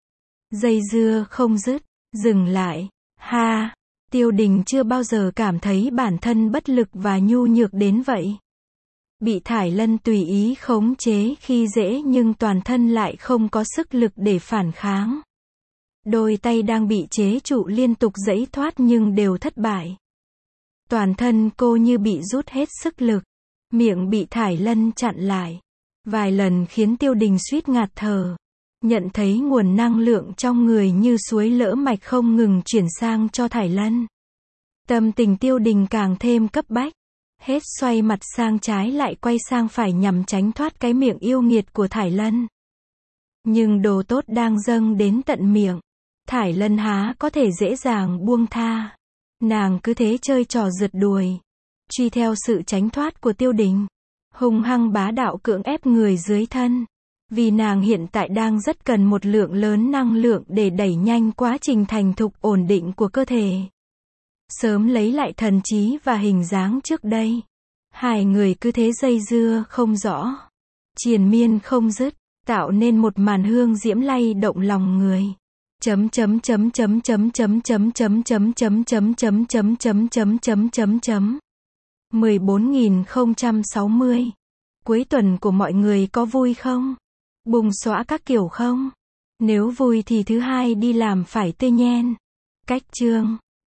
A: Dây dưa không dứt, dừng lại, ha. Tiêu Đình chưa bao giờ cảm thấy bản thân bất lực và nhu nhược đến vậy. Bị Thải Lân tùy ý khống chế khi dễ nhưng toàn thân lại không có sức lực để phản kháng. Đôi tay đang bị chế trụ liên tục giãy thoát nhưng đều thất bại. Toàn thân cô như bị rút hết sức lực. Miệng bị Thải Lân chặn lại. Vài lần khiến Tiêu Đình suýt ngạt thở. Nhận thấy nguồn năng lượng trong người như suối lỡ mạch không ngừng chuyển sang cho Thải Lân. Tâm tình Tiêu Đình càng thêm cấp bách. Hết xoay mặt sang trái lại quay sang phải nhằm tránh thoát cái miệng yêu nghiệt của Thải Lân. Nhưng đồ tốt đang dâng đến tận miệng. Thải Lân há có thể dễ dàng buông tha. Nàng cứ thế chơi trò rượt đuổi. Truy theo sự tránh thoát của Tiêu Đình. Hung hăng bá đạo cưỡng ép người dưới thân. Vì nàng hiện tại đang rất cần một lượng lớn năng lượng để đẩy nhanh quá trình thành thục ổn định của cơ thể. Sớm lấy lại thần trí và hình dáng trước đây. Hai người cứ thế dây dưa không rõ. Triền miên không dứt. Tạo nên một màn hương diễm lay động lòng người. Chấm chấm chấm chấm chấm chấm chấm chấm chấm chấm chấm chấm chấm chấm chấm chấm chấm chấm. mười bốn nghìn không trăm sáu mươi. Cuối tuần của mọi người có vui không? Bùng xõa các kiểu không? Nếu vui thì thứ hai đi làm phải tươi nhen. Cách chương